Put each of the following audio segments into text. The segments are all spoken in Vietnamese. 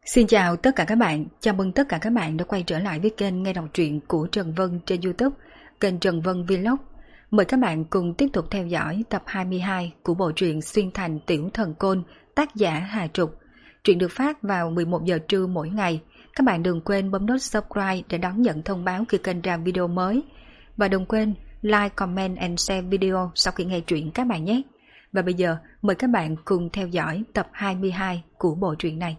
Xin chào tất cả các bạn, chào mừng tất cả các bạn đã quay trở lại với kênh nghe đọc truyện của Trần Vân trên YouTube, kênh Trần Vân Vlog. Mời các bạn cùng tiếp tục theo dõi tập 22 của bộ truyện Xuyên Thành Tiểu Thần Côn, tác giả Hà Trục. Truyện được phát vào 11 giờ trưa mỗi ngày. Các bạn đừng quên bấm nút subscribe để đón nhận thông báo khi kênh ra video mới. Và đừng quên like, comment and share video sau khi nghe truyện các bạn nhé. Và bây giờ mời các bạn cùng theo dõi tập 22 của bộ truyện này.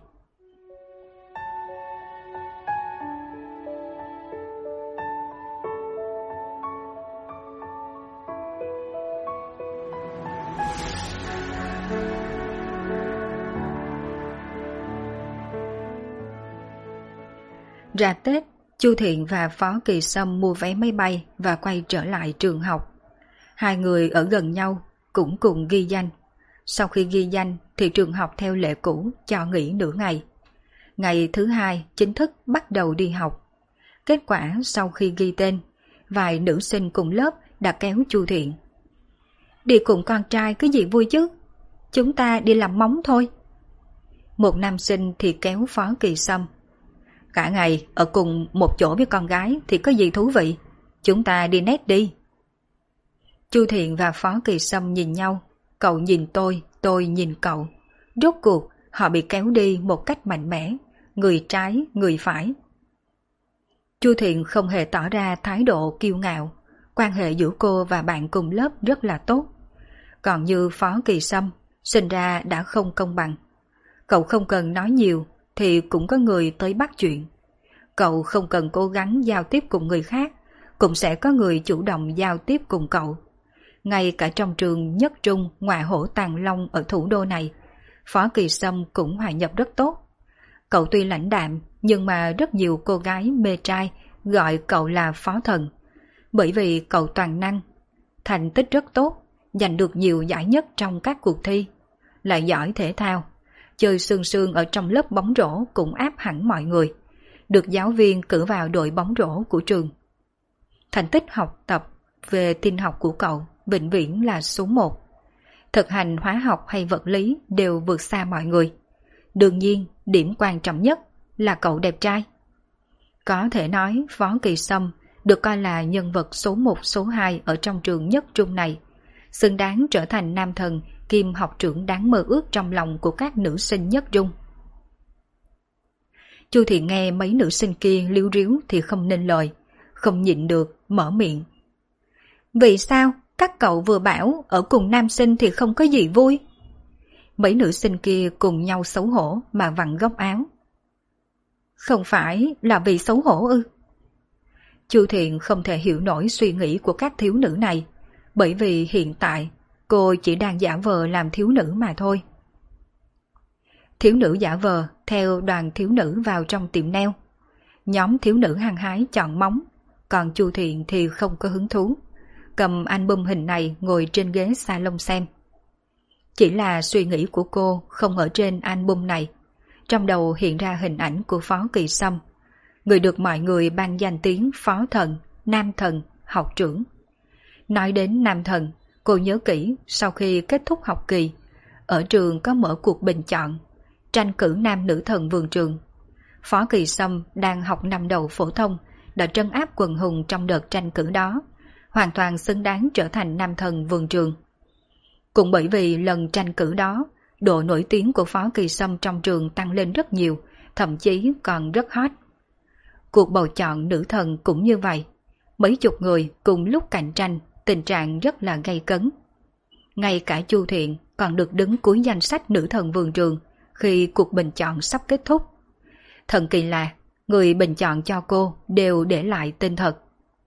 Ra Tết, Chu Thiện và Phó Kỳ Sâm mua vé máy bay và quay trở lại trường học. Hai người ở gần nhau, cũng cùng ghi danh. Sau khi ghi danh thì trường học theo lệ cũ cho nghỉ nửa ngày. Ngày thứ hai chính thức bắt đầu đi học. Kết quả sau khi ghi tên, vài nữ sinh cùng lớp đã kéo Chu Thiện. Đi cùng con trai cái gì vui chứ? Chúng ta đi làm móng thôi. Một nam sinh thì kéo Phó Kỳ Sâm. Cả ngày ở cùng một chỗ với con gái thì có gì thú vị. Chúng ta đi nét đi. Chu Thiện và Phó Kỳ Sâm nhìn nhau. Cậu nhìn tôi nhìn cậu. Rốt cuộc họ bị kéo đi một cách mạnh mẽ. Người trái, người phải. Chu Thiện không hề tỏ ra thái độ kiêu ngạo. Quan hệ giữa cô và bạn cùng lớp rất là tốt. Còn như Phó Kỳ Sâm, sinh ra đã không công bằng. Cậu không cần nói nhiều thì cũng có người tới bắt chuyện. Cậu không cần cố gắng giao tiếp cùng người khác, cũng sẽ có người chủ động giao tiếp cùng cậu. Ngay cả trong trường nhất trung ngoại hổ Tàng Long ở thủ đô này, Phó Kỳ Sâm cũng hòa nhập rất tốt. Cậu tuy lãnh đạm nhưng mà rất nhiều cô gái mê trai gọi cậu là Phó Thần. Bởi vì cậu toàn năng, thành tích rất tốt, giành được nhiều giải nhất trong các cuộc thi, lại giỏi thể thao. Chơi sương sương ở trong lớp bóng rổ cũng áp hẳn mọi người, được giáo viên cử vào đội bóng rổ của trường. Thành tích học tập về tin học của cậu vĩnh viễn là số 1. Thực hành hóa học hay vật lý đều vượt xa mọi người. Đương nhiên, điểm quan trọng nhất là cậu đẹp trai. Có thể nói Phó Kỳ Sâm được coi là nhân vật số 1 số 2 ở trong trường nhất trung này, xứng đáng trở thành nam thần kiêm học trưởng đáng mơ ước trong lòng của các nữ sinh nhất trung. Chu Thiện nghe mấy nữ sinh kia líu ríu thì không nên lời, không nhịn được, mở miệng. Vì sao các cậu vừa bảo ở cùng nam sinh thì không có gì vui? Mấy nữ sinh kia cùng nhau xấu hổ mà vặn góc áo. Không phải là vì xấu hổ ư? Chu Thiện không thể hiểu nổi suy nghĩ của các thiếu nữ này, bởi vì hiện tại cô chỉ đang giả vờ làm thiếu nữ mà thôi. Thiếu nữ giả vờ theo đoàn thiếu nữ vào trong tiệm nail. Nhóm thiếu nữ hăng hái chọn móng, còn Chu Thiện thì không có hứng thú, cầm album hình này ngồi trên ghế salon xem. Chỉ là suy nghĩ của cô không ở trên album này. Trong đầu hiện ra hình ảnh của Phó Kỳ Sâm, người được mọi người ban danh tiếng Phó Thần, Nam Thần, học trưởng. Nói đến Nam Thần, cô nhớ kỹ sau khi kết thúc học kỳ, ở trường có mở cuộc bình chọn, tranh cử nam nữ thần vườn trường. Phó Kỳ Sâm đang học năm đầu phổ thông, đã trấn áp quần hùng trong đợt tranh cử đó, hoàn toàn xứng đáng trở thành nam thần vườn trường. Cũng bởi vì lần tranh cử đó, độ nổi tiếng của Phó Kỳ Sâm trong trường tăng lên rất nhiều, thậm chí còn rất hot. Cuộc bầu chọn nữ thần cũng như vậy, mấy chục người cùng lúc cạnh tranh, tình trạng rất là gay cấn. Ngay cả Chu Thiện còn được đứng cuối danh sách nữ thần vườn trường khi cuộc bình chọn sắp kết thúc. Thần kỳ là người bình chọn cho cô đều để lại tên thật.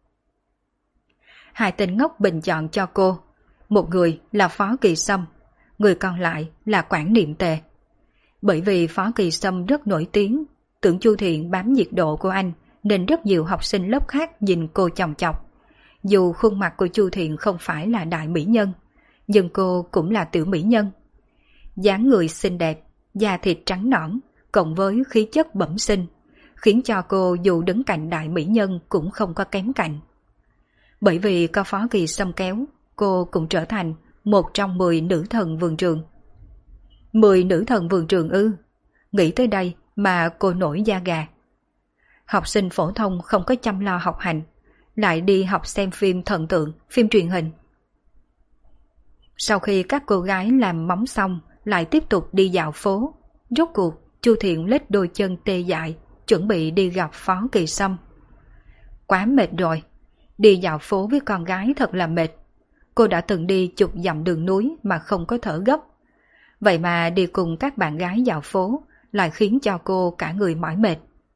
Hai tên ngốc bình chọn cho cô, một người là Phó Kỳ Sâm, người còn lại là Quản Niệm Tề. Bởi vì Phó Kỳ Sâm rất nổi tiếng, tưởng Chu Thiện bám nhiệt độ của anh nên rất nhiều học sinh lớp khác nhìn cô chòng chọc. Dù khuôn mặt của Chu Thiện không phải là đại mỹ nhân, nhưng cô cũng là tiểu mỹ nhân. Dáng người xinh đẹp, da thịt trắng nõn, cộng với khí chất bẩm sinh, khiến cho cô dù đứng cạnh đại mỹ nhân cũng không có kém cạnh. Bởi vì có Phó Kỳ Sâm kéo, cô cũng trở thành một trong 10 nữ thần vườn trường. 10 nữ thần vườn trường ư? Nghĩ tới đây mà cô nổi da gà. Học sinh phổ thông không có chăm lo học hành, lại đi học xem phim thần tượng, phim truyền hình. Sau khi các cô gái làm móng xong, lại tiếp tục đi dạo phố. Rốt cuộc, Chu Thiện lết đôi chân tê dại, chuẩn bị đi gặp Phó Kỳ Sâm. Quá mệt rồi, đi dạo phố với con gái thật là mệt. Cô đã từng đi chục dặm đường núi mà không có thở gấp. Vậy mà đi cùng các bạn gái dạo phố lại khiến cho cô cả người mỏi mệt.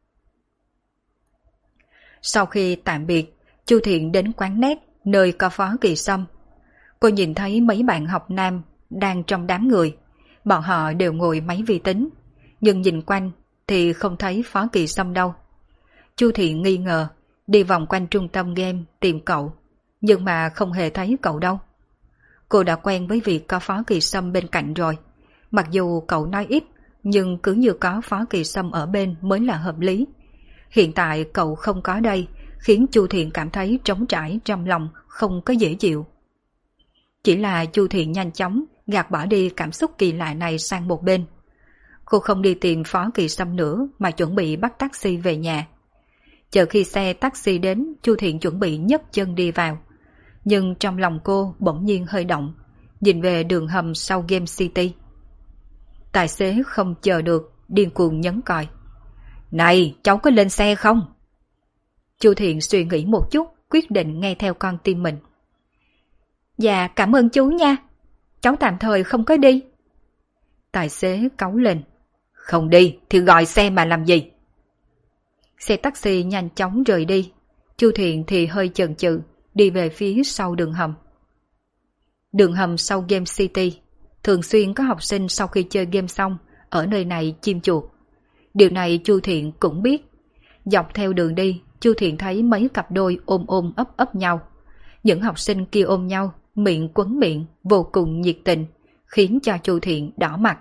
Sau khi tạm biệt, Chu Thiện đến quán net nơi có Phó Kỳ Sâm. Cô nhìn thấy mấy bạn học nam đang trong đám người. Bọn họ đều ngồi máy vi tính, nhưng nhìn quanh thì không thấy Phó Kỳ Sâm đâu. Chu Thiện nghi ngờ, đi vòng quanh trung tâm game tìm cậu, nhưng mà không hề thấy cậu đâu. Cô đã quen với việc có Phó Kỳ Sâm bên cạnh rồi. Mặc dù cậu nói ít, nhưng cứ như có Phó Kỳ Sâm ở bên mới là hợp lý. Hiện tại cậu không có đây, khiến Chu Thiện cảm thấy trống trải trong lòng, không có dễ chịu. Chỉ là Chu Thiện nhanh chóng gạt bỏ đi cảm xúc kỳ lạ này sang một bên. Cô không đi tìm Phó Kỳ Sâm nữa mà chuẩn bị bắt taxi về nhà. Chờ khi xe taxi đến, Chu Thiện chuẩn bị nhấc chân đi vào. Nhưng trong lòng cô bỗng nhiên hơi động, nhìn về đường hầm sau Game City. Tài xế không chờ được, điên cuồng nhấn còi. Này, cháu có lên xe không? Chu Thiện suy nghĩ một chút, quyết định nghe theo con tim mình. Dạ, cảm ơn chú nha. Cháu tạm thời không có đi. Tài xế cáu lên. Không đi thì gọi xe mà làm gì? Xe taxi nhanh chóng rời đi. Chu Thiện thì hơi chần chừ, đi về phía sau đường hầm. Đường hầm sau Game City, thường xuyên có học sinh sau khi chơi game xong ở nơi này chim chuột. Điều này Chu Thiện cũng biết. Dọc theo đường đi, Chu Thiện thấy mấy cặp đôi ôm ôm ấp ấp nhau. Những học sinh kia ôm nhau, miệng quấn miệng, vô cùng nhiệt tình, khiến cho Chu Thiện đỏ mặt.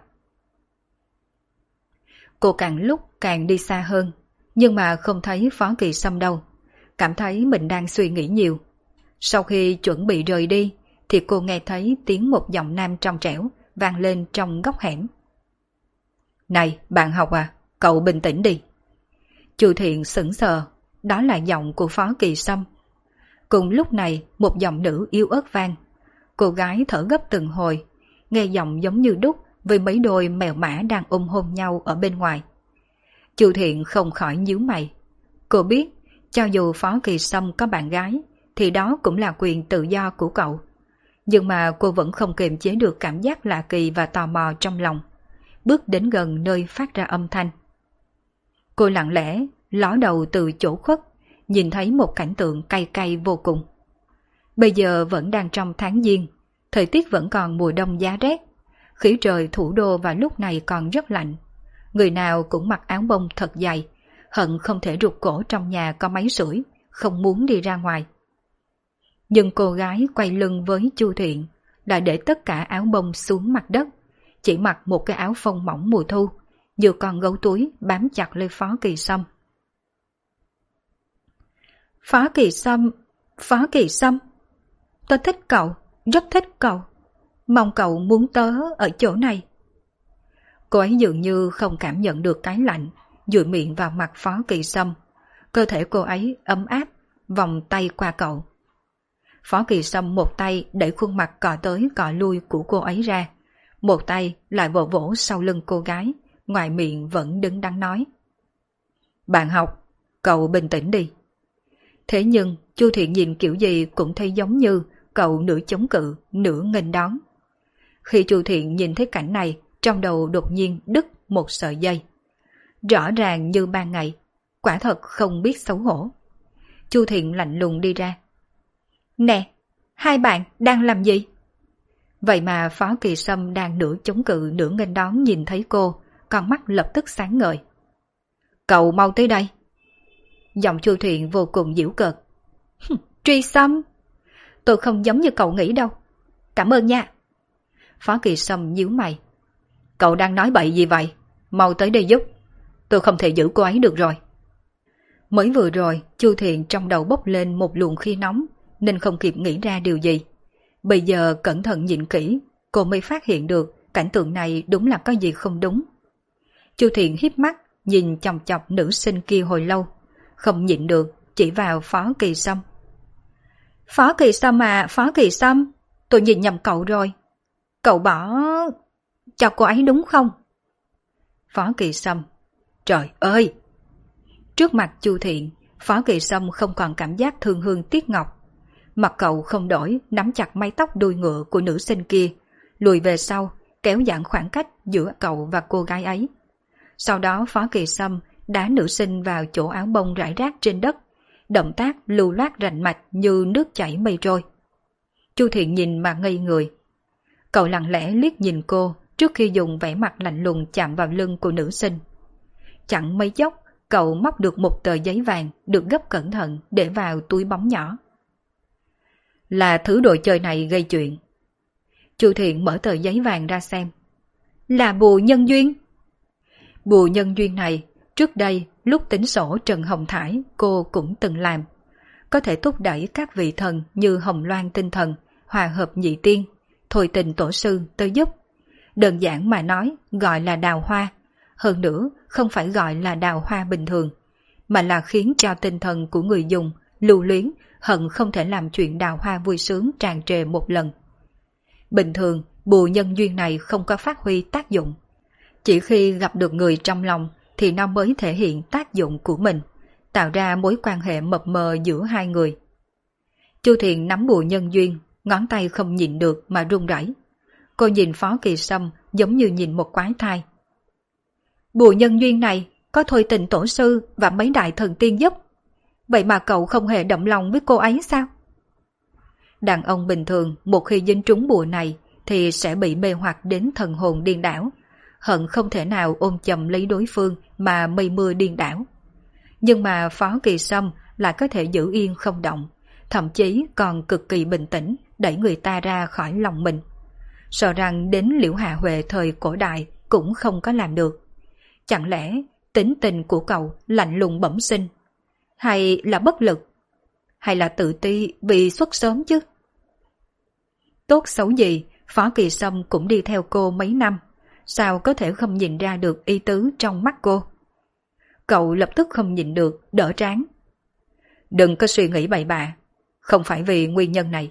Cô càng lúc càng đi xa hơn, nhưng mà không thấy Phó Kỳ Sâm đâu. Cảm thấy mình đang suy nghĩ nhiều. Sau khi chuẩn bị rời đi, thì cô nghe thấy tiếng một giọng nam trong trẻo vang lên trong góc hẻm. Này, bạn học à, cậu bình tĩnh đi. Chu Thiện sững sờ, đó là giọng của Phó Kỳ Sâm. Cùng lúc này, một giọng nữ yếu ớt vang. Cô gái thở gấp từng hồi, nghe giọng giống như đúc với mấy đôi mèo mã đang ôm hôn nhau ở bên ngoài. Chu Thiện không khỏi nhíu mày. Cô biết, cho dù Phó Kỳ Sâm có bạn gái, thì đó cũng là quyền tự do của cậu. Nhưng mà cô vẫn không kiềm chế được cảm giác lạ kỳ và tò mò trong lòng. Bước đến gần nơi phát ra âm thanh. Cô lặng lẽ ló đầu từ chỗ khuất, nhìn thấy một cảnh tượng cay cay vô cùng. Bây giờ vẫn đang trong tháng Giêng, thời tiết vẫn còn mùa đông giá rét. Khí trời thủ đô vào lúc này còn rất lạnh. Người nào cũng mặc áo bông thật dày, hận không thể rụt cổ trong nhà có máy sưởi, không muốn đi ra ngoài. Nhưng cô gái quay lưng với Chu Thiện đã để tất cả áo bông xuống mặt đất, chỉ mặc một cái áo phông mỏng mùa thu, như con gấu túi bám chặt lên Phó Kỳ Sâm. Phó Kỳ Sâm, Phó Kỳ Sâm, tôi thích cậu, rất thích cậu, mong cậu muốn tớ ở chỗ này. Cô ấy dường như không cảm nhận được cái lạnh, dụi miệng vào mặt Phó Kỳ Sâm. Cơ thể cô ấy ấm áp, vòng tay qua cậu. Phó Kỳ Sâm một tay đẩy khuôn mặt cọ tới cọ lui của cô ấy ra, một tay lại vỗ vỗ sau lưng cô gái, ngoài miệng vẫn đứng đắn nói. Bạn học, cậu bình tĩnh đi. Thế nhưng Chu Thiện nhìn kiểu gì cũng thấy giống như cậu nửa chống cự, nửa nghênh đón. Khi Chu Thiện nhìn thấy cảnh này, trong đầu đột nhiên đứt một sợi dây. Rõ ràng như ban ngày, quả thật không biết xấu hổ. Chu Thiện lạnh lùng đi ra. Nè, hai bạn đang làm gì? Vậy mà Phó Kỳ Sâm đang nửa chống cự nửa nghênh đón nhìn thấy cô, con mắt lập tức sáng ngời. Cậu mau tới đây. Giọng Chu Thiện vô cùng giễu cợt. Truy Sâm, tôi không giống như cậu nghĩ đâu. Cảm ơn nha. Phó Kỳ Sâm nhíu mày. Cậu đang nói bậy gì vậy? Mau tới đây giúp. Tôi không thể giữ cô ấy được rồi. Mới vừa rồi, Chu Thiện trong đầu bốc lên một luồng khí nóng, nên không kịp nghĩ ra điều gì. Bây giờ cẩn thận nhìn kỹ, cô mới phát hiện được cảnh tượng này đúng là có gì không đúng. Chu Thiện híp mắt, nhìn chòng chọc nữ sinh kia hồi lâu, không nhịn được, chỉ vào Phó Kỳ Sâm. Phó Kỳ Sâm à, Phó Kỳ Sâm, tôi nhìn nhầm cậu rồi. Cậu bỏ cho cô ấy đúng không? Phó Kỳ Sâm, trời ơi! Trước mặt Chu Thiện, Phó Kỳ Sâm không còn cảm giác thương hương tiếc ngọc. Mặt cậu không đổi, nắm chặt mái tóc đuôi ngựa của nữ sinh kia, lùi về sau, kéo giãn khoảng cách giữa cậu và cô gái ấy. Sau đó Phó Kỳ Sâm đá nữ sinh vào chỗ áo bông rải rác trên đất, động tác lưu loát rành mạch như nước chảy mây trôi. Chu Thiện nhìn mà ngây người. Cậu lặng lẽ liếc nhìn cô trước khi dùng vẻ mặt lạnh lùng chạm vào lưng của nữ sinh. Chẳng mấy chốc, cậu móc được một tờ giấy vàng được gấp cẩn thận để vào túi bóng nhỏ. Là thứ đồ chơi này gây chuyện. Chu Thiện mở tờ giấy vàng ra xem. Là bùa nhân duyên. Bùa nhân duyên này, trước đây lúc tính sổ Trần Hồng Thải cô cũng từng làm. Có thể thúc đẩy các vị thần như Hồng Loan tinh thần, Hòa hợp nhị tiên, Thôi tình tổ sư tới giúp. Đơn giản mà nói gọi là đào hoa. Hơn nữa không phải gọi là đào hoa bình thường, mà là khiến cho tinh thần của người dùng lưu luyến hận không thể làm chuyện đào hoa vui sướng tràn trề một lần. Bình thường bùa nhân duyên này không có phát huy tác dụng. Chỉ khi gặp được người trong lòng thì nó mới thể hiện tác dụng của mình, tạo ra mối quan hệ mập mờ giữa hai người. Chu Thiện nắm bùa nhân duyên, ngón tay không nhịn được mà run rẩy. Cô nhìn Phó Kỳ Sâm giống như nhìn một quái thai. Bùa nhân duyên này có Thôi tình tổ sư và mấy đại thần tiên giúp. Vậy mà cậu không hề động lòng với cô ấy sao? Đàn ông bình thường một khi dính trúng bùa này thì sẽ bị mê hoặc đến thần hồn điên đảo, hận không thể nào ôm chầm lấy đối phương mà mây mưa điên đảo. Nhưng mà Phó Kỳ Sâm lại có thể giữ yên không động, thậm chí còn cực kỳ bình tĩnh đẩy người ta ra khỏi lòng mình. Sợ rằng đến Liễu Hạ Huệ thời cổ đại cũng không có làm được. Chẳng lẽ tính tình của cậu lạnh lùng bẩm sinh? Hay là bất lực? Hay là tự ti vì xuất sớm chứ? Tốt xấu gì, Phó Kỳ Sâm cũng đi theo cô mấy năm, sao có thể không nhìn ra được ý tứ trong mắt cô? Cậu lập tức không nhìn được, đỡ trán. Đừng có suy nghĩ bậy bạ, không phải vì nguyên nhân này.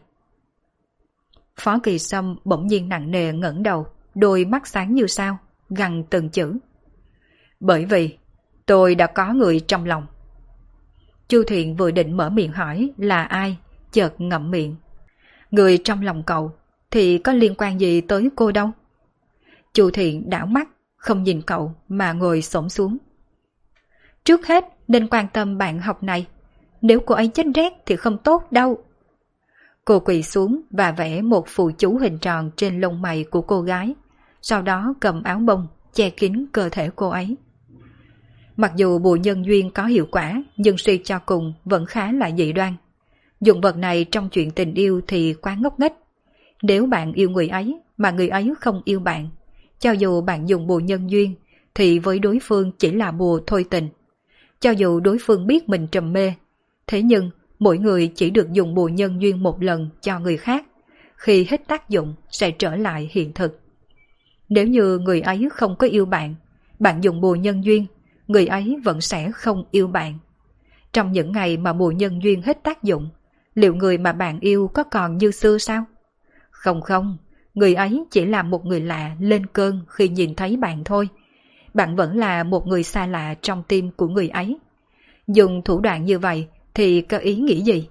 Phó Kỳ Sâm bỗng nhiên nặng nề ngẩng đầu, đôi mắt sáng như sao, gằn từng chữ. Bởi vì tôi đã có người trong lòng. Chu Thiện vừa định mở miệng hỏi là ai, chợt ngậm miệng. Người trong lòng cậu thì có liên quan gì tới cô đâu? Chu Thiện đảo mắt, không nhìn cậu mà ngồi xổm xuống. Trước hết nên quan tâm bạn học này, nếu cô ấy chết rét thì không tốt đâu. Cô quỳ xuống và vẽ một phù chú hình tròn trên lông mày của cô gái, sau đó cầm áo bông che kín cơ thể cô ấy. Mặc dù bùa nhân duyên có hiệu quả, nhưng suy cho cùng vẫn khá là dị đoan. Dụng vật này trong chuyện tình yêu thì quá ngốc nghếch. Nếu bạn yêu người ấy mà người ấy không yêu bạn, cho dù bạn dùng bùa nhân duyên thì với đối phương chỉ là bùa thôi tình. Cho dù đối phương biết mình trầm mê, thế nhưng mỗi người chỉ được dùng bùa nhân duyên một lần cho người khác, khi hết tác dụng sẽ trở lại hiện thực. Nếu như người ấy không có yêu bạn, bạn dùng bùa nhân duyên, người ấy vẫn sẽ không yêu bạn. Trong những ngày mà bùa nhân duyên hết tác dụng, liệu người mà bạn yêu có còn như xưa sao? Không, người ấy chỉ là một người lạ lên cơn khi nhìn thấy bạn thôi. Bạn vẫn là một người xa lạ trong tim của người ấy. Dùng thủ đoạn như vậy thì có ý nghĩa gì?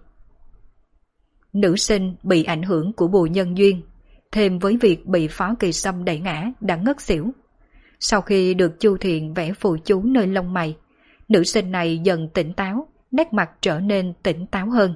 Nữ sinh bị ảnh hưởng của bùa nhân duyên, thêm với việc bị Phó Kỳ Sâm đẩy ngã đã ngất xỉu. Sau khi được Chu Thiện vẽ phù chú nơi lông mày, nữ sinh này dần tỉnh táo, nét mặt trở nên tỉnh táo hơn.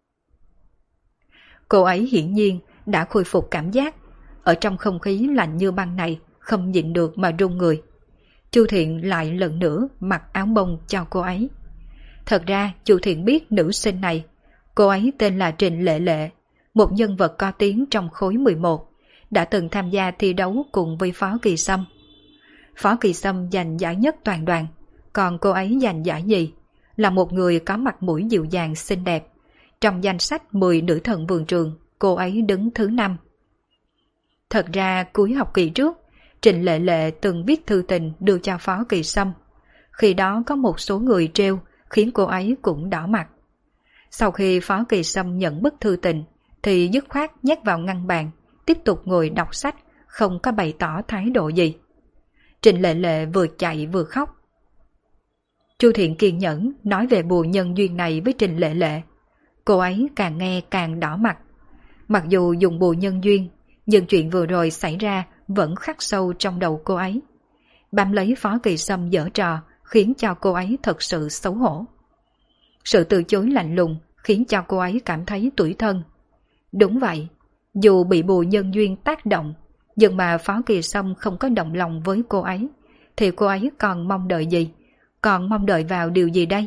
Cô ấy hiển nhiên đã khôi phục cảm giác, ở trong không khí lạnh như băng này không nhịn được mà run người. Chu Thiện lại lần nữa mặc áo bông cho cô ấy. Thật ra Chu Thiện biết nữ sinh này, cô ấy tên là Trịnh Lệ Lệ, một nhân vật có tiếng trong khối 11, đã từng tham gia thi đấu cùng với Phó Kỳ Sâm. Phó Kỳ Sâm giành giải nhất toàn đoàn, còn cô ấy giành giải nhì, là một người có mặt mũi dịu dàng xinh đẹp. Trong danh sách 10 nữ thần vườn trường, cô ấy đứng thứ 5. Thật ra cuối học kỳ trước, Trịnh Lệ Lệ từng viết thư tình đưa cho Phó Kỳ Sâm. Khi đó có một số người trêu, khiến cô ấy cũng đỏ mặt. Sau khi Phó Kỳ Sâm nhận bức thư tình, thì dứt khoát nhét vào ngăn bàn, tiếp tục ngồi đọc sách, không có bày tỏ thái độ gì. Trịnh Lệ Lệ vừa chạy vừa khóc. Chu Thiện kiên nhẫn nói về bùa nhân duyên này với Trịnh Lệ Lệ. Cô ấy càng nghe càng đỏ mặt. Mặc dù dùng bùa nhân duyên, nhưng chuyện vừa rồi xảy ra vẫn khắc sâu trong đầu cô ấy. Bám lấy Phó Kỳ Sâm giở trò khiến cho cô ấy thật sự xấu hổ. Sự từ chối lạnh lùng khiến cho cô ấy cảm thấy tủi thân. Đúng vậy, dù bị bùa nhân duyên tác động, nhưng mà Phó Kỳ Sâm không có động lòng với cô ấy, thì cô ấy còn mong đợi gì? Còn mong đợi vào điều gì đây?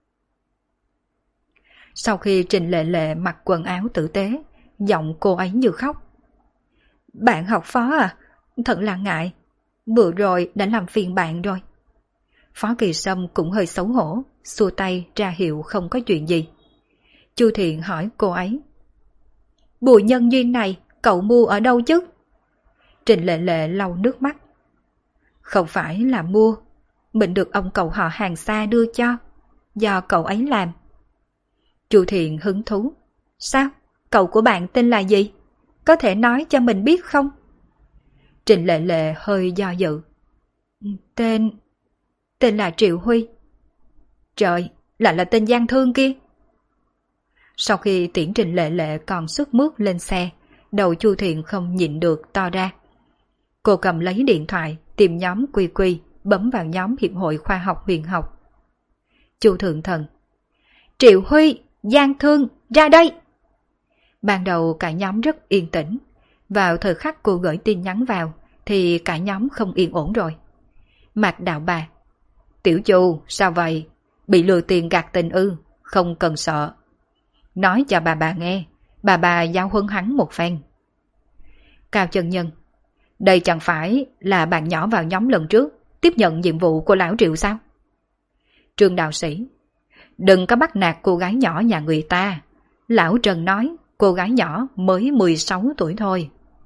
Sau khi Trịnh Lệ Lệ mặc quần áo tử tế, giọng cô ấy như khóc. Bạn học Phó à? Thật là ngại. Vừa rồi đã làm phiền bạn rồi. Phó Kỳ Sâm cũng hơi xấu hổ, xua tay ra hiệu không có chuyện gì. Chu Thiện hỏi cô ấy. Bùa nhân duyên này cậu mua ở đâu chứ? Trịnh Lệ Lệ lau nước mắt. Không phải là mua, mình được ông cậu họ hàng xa đưa cho, do cậu ấy làm. Chu Thiện hứng thú. Sao? Cậu của bạn tên là gì? Có thể nói cho mình biết không? Trịnh Lệ Lệ hơi do dự. Tên là Triệu Huy. Trời, lại là tên gian thương kia. Sau khi tiễn Trịnh Lệ Lệ còn sức mướt lên xe, đầu Chu Thiện không nhịn được to ra. Cô cầm lấy điện thoại, tìm nhóm Quy Quy, bấm vào nhóm Hiệp hội Khoa học Huyền học. Chu Thượng Thần. Triệu Huy, gian thương, ra đây! Ban đầu cả nhóm rất yên tĩnh. Vào thời khắc cô gửi tin nhắn vào, thì cả nhóm không yên ổn rồi. Mạc Đạo Bà. Tiểu Chu, sao vậy? Bị lừa tiền gạt tình ư? Không cần sợ. Nói cho bà nghe, bà giáo huấn hắn một phen. Cao Chân Nhân. Đây chẳng phải là bạn nhỏ vào nhóm lần trước, tiếp nhận nhiệm vụ của lão Triệu sao? Trương Đạo Sĩ. Đừng có bắt nạt cô gái nhỏ nhà người ta. Lão Trần nói cô gái nhỏ mới 16 tuổi thôi.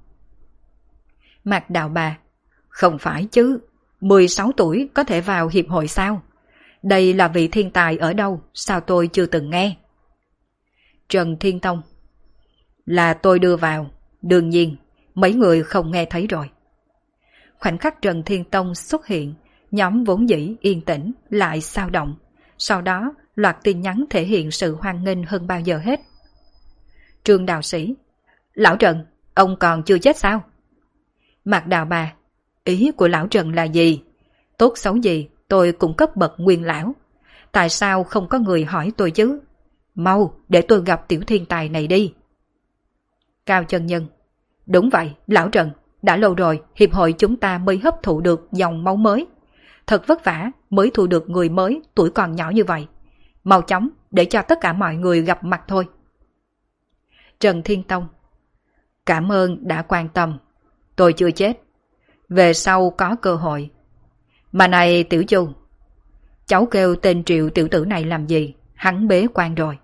Mạc Đạo Bà. Không phải chứ, 16 tuổi có thể vào hiệp hội sao? Đây là vị thiên tài ở đâu, sao tôi chưa từng nghe? Trần Thiên Tông. Là tôi đưa vào, đương nhiên, mấy người không nghe thấy rồi. Khoảnh khắc Trần Thiên Tông xuất hiện, nhóm vốn dĩ yên tĩnh lại xao động. Sau đó, loạt tin nhắn thể hiện sự hoan nghênh hơn bao giờ hết. Trương Đạo Sĩ. Lão Trần, ông còn chưa chết sao? Mạc Đạo Bà. Ý của lão Trần là gì? Tốt xấu gì, tôi cũng cấp bậc nguyên lão. Tại sao không có người hỏi tôi chứ? Mau, để tôi gặp tiểu thiên tài này đi. Cao Chân Nhân. Đúng vậy, lão Trần, đã lâu rồi hiệp hội chúng ta mới hấp thụ được dòng máu mới. Thật vất vả mới thu được người mới tuổi còn nhỏ như vậy. Mau chóng để cho tất cả mọi người gặp mặt thôi. Trần Thiên Tông. Cảm ơn đã quan tâm. Tôi chưa chết. Về sau có cơ hội. Mà này Tiểu Chu, cháu kêu tên Triệu tiểu tử này làm gì? Hắn bế quan rồi.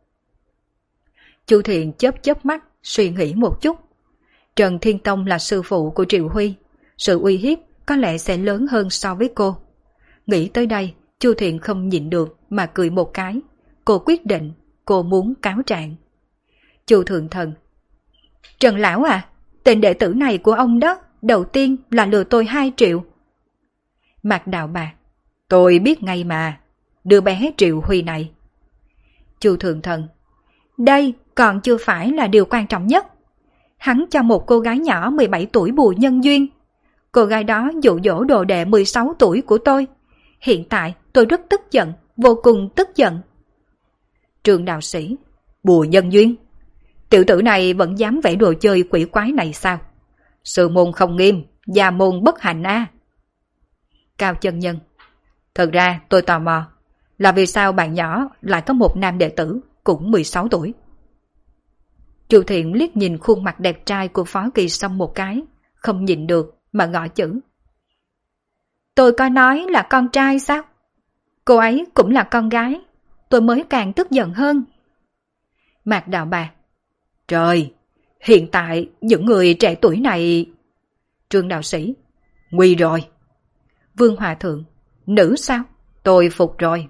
Chu Thiện chớp mắt suy nghĩ một chút. Trần Thiên Tông là sư phụ của Triệu Huy, sự uy hiếp có lẽ sẽ lớn hơn so với cô. Nghĩ tới đây, Chu Thiện không nhịn được mà cười một cái. Cô quyết định, cô muốn cáo trạng. Chu Thượng Thần. Trần Lão à, tên đệ tử này của ông đó, đầu tiên là lừa tôi 2 triệu. Mạc Đạo Bà. Tôi biết ngay mà, đứa bé Triệu Huy này. Chu Thượng Thần. Đây còn chưa phải là điều quan trọng nhất. Hắn cho một cô gái nhỏ 17 tuổi bùa nhân duyên. Cô gái đó dụ dỗ đồ đệ 16 tuổi của tôi. Hiện tại tôi rất tức giận, vô cùng tức giận. Trương Đạo Sĩ. Bùa nhân duyên? Tiểu tử này vẫn dám vẽ đồ chơi quỷ quái này sao? Sư môn không nghiêm, gia môn bất hạnh a. Cao Chân Nhân. Thật ra tôi tò mò là vì sao bạn nhỏ lại có một nam đệ tử cũng 16 tuổi. Chu Thiện liếc nhìn khuôn mặt đẹp trai của Phó Kỳ Sâm một cái, không nhịn được mà gõ chữ. Tôi có nói là con trai sao? Cô ấy cũng là con gái, tôi mới càng tức giận hơn. Mạc Đạo Bà. Trời, hiện tại những người trẻ tuổi này... Trương Đạo Sĩ. Nguy rồi. Vương Hòa Thượng. Nữ sao? Tôi phục rồi.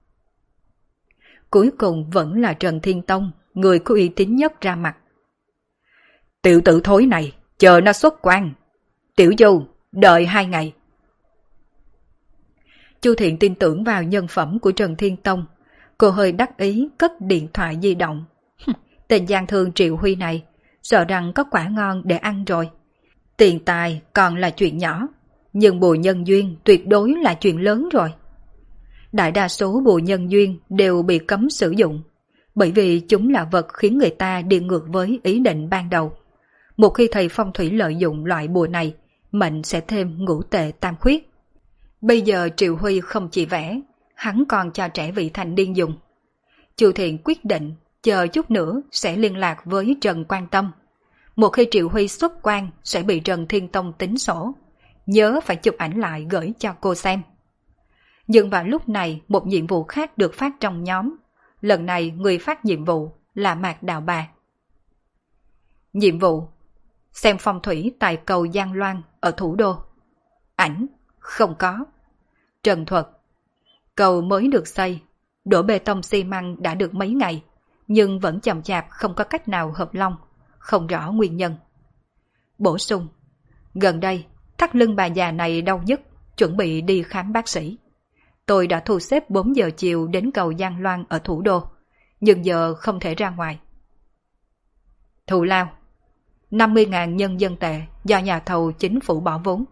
Cuối cùng vẫn là Trần Thiên Tông, người có uy tín nhất ra mặt. Tiểu tử thối này, chờ nó xuất quan. Tiểu Du, đợi 2 ngày. Chu Thiện tin tưởng vào nhân phẩm của Trần Thiên Tông. Cô hơi đắc ý cất điện thoại di động. Tên gian thương Triệu Huy này, sợ rằng có quả ngon để ăn rồi. Tiền tài còn là chuyện nhỏ, nhưng bùa nhân duyên tuyệt đối là chuyện lớn rồi. Đại đa số bùa nhân duyên đều bị cấm sử dụng, bởi vì chúng là vật khiến người ta đi ngược với ý định ban đầu. Một khi thầy phong thủy lợi dụng loại bùa này, mệnh sẽ thêm ngũ tệ tam khuyết. Bây giờ Triệu Huy không chỉ vẽ, hắn còn cho trẻ vị thành niên dùng. Chu Thiện quyết định chờ chút nữa sẽ liên lạc với Trần Quan Tâm. Một khi Triệu Huy xuất quan sẽ bị Trần Thiên Tông tính sổ. Nhớ phải chụp ảnh lại gửi cho cô xem. Nhưng vào lúc này một nhiệm vụ khác được phát trong nhóm. Lần này người phát nhiệm vụ là Mạc Đào Bà. Nhiệm vụ: xem phong thủy tại cầu Giang Loan ở thủ đô. Ảnh: không có. Trần thuật: cầu mới được xây, đổ bê tông xi măng đã được mấy ngày, nhưng vẫn chậm chạp không có cách nào hợp long, không rõ nguyên nhân. Bổ sung: gần đây thắt lưng bà già này đau nhức, chuẩn bị đi khám bác sĩ. Tôi đã thu xếp 4 giờ chiều đến cầu Giang Loan ở thủ đô, nhưng giờ không thể ra ngoài. Thù lao: 50.000 nhân dân tệ do nhà thầu chính phủ bỏ vốn.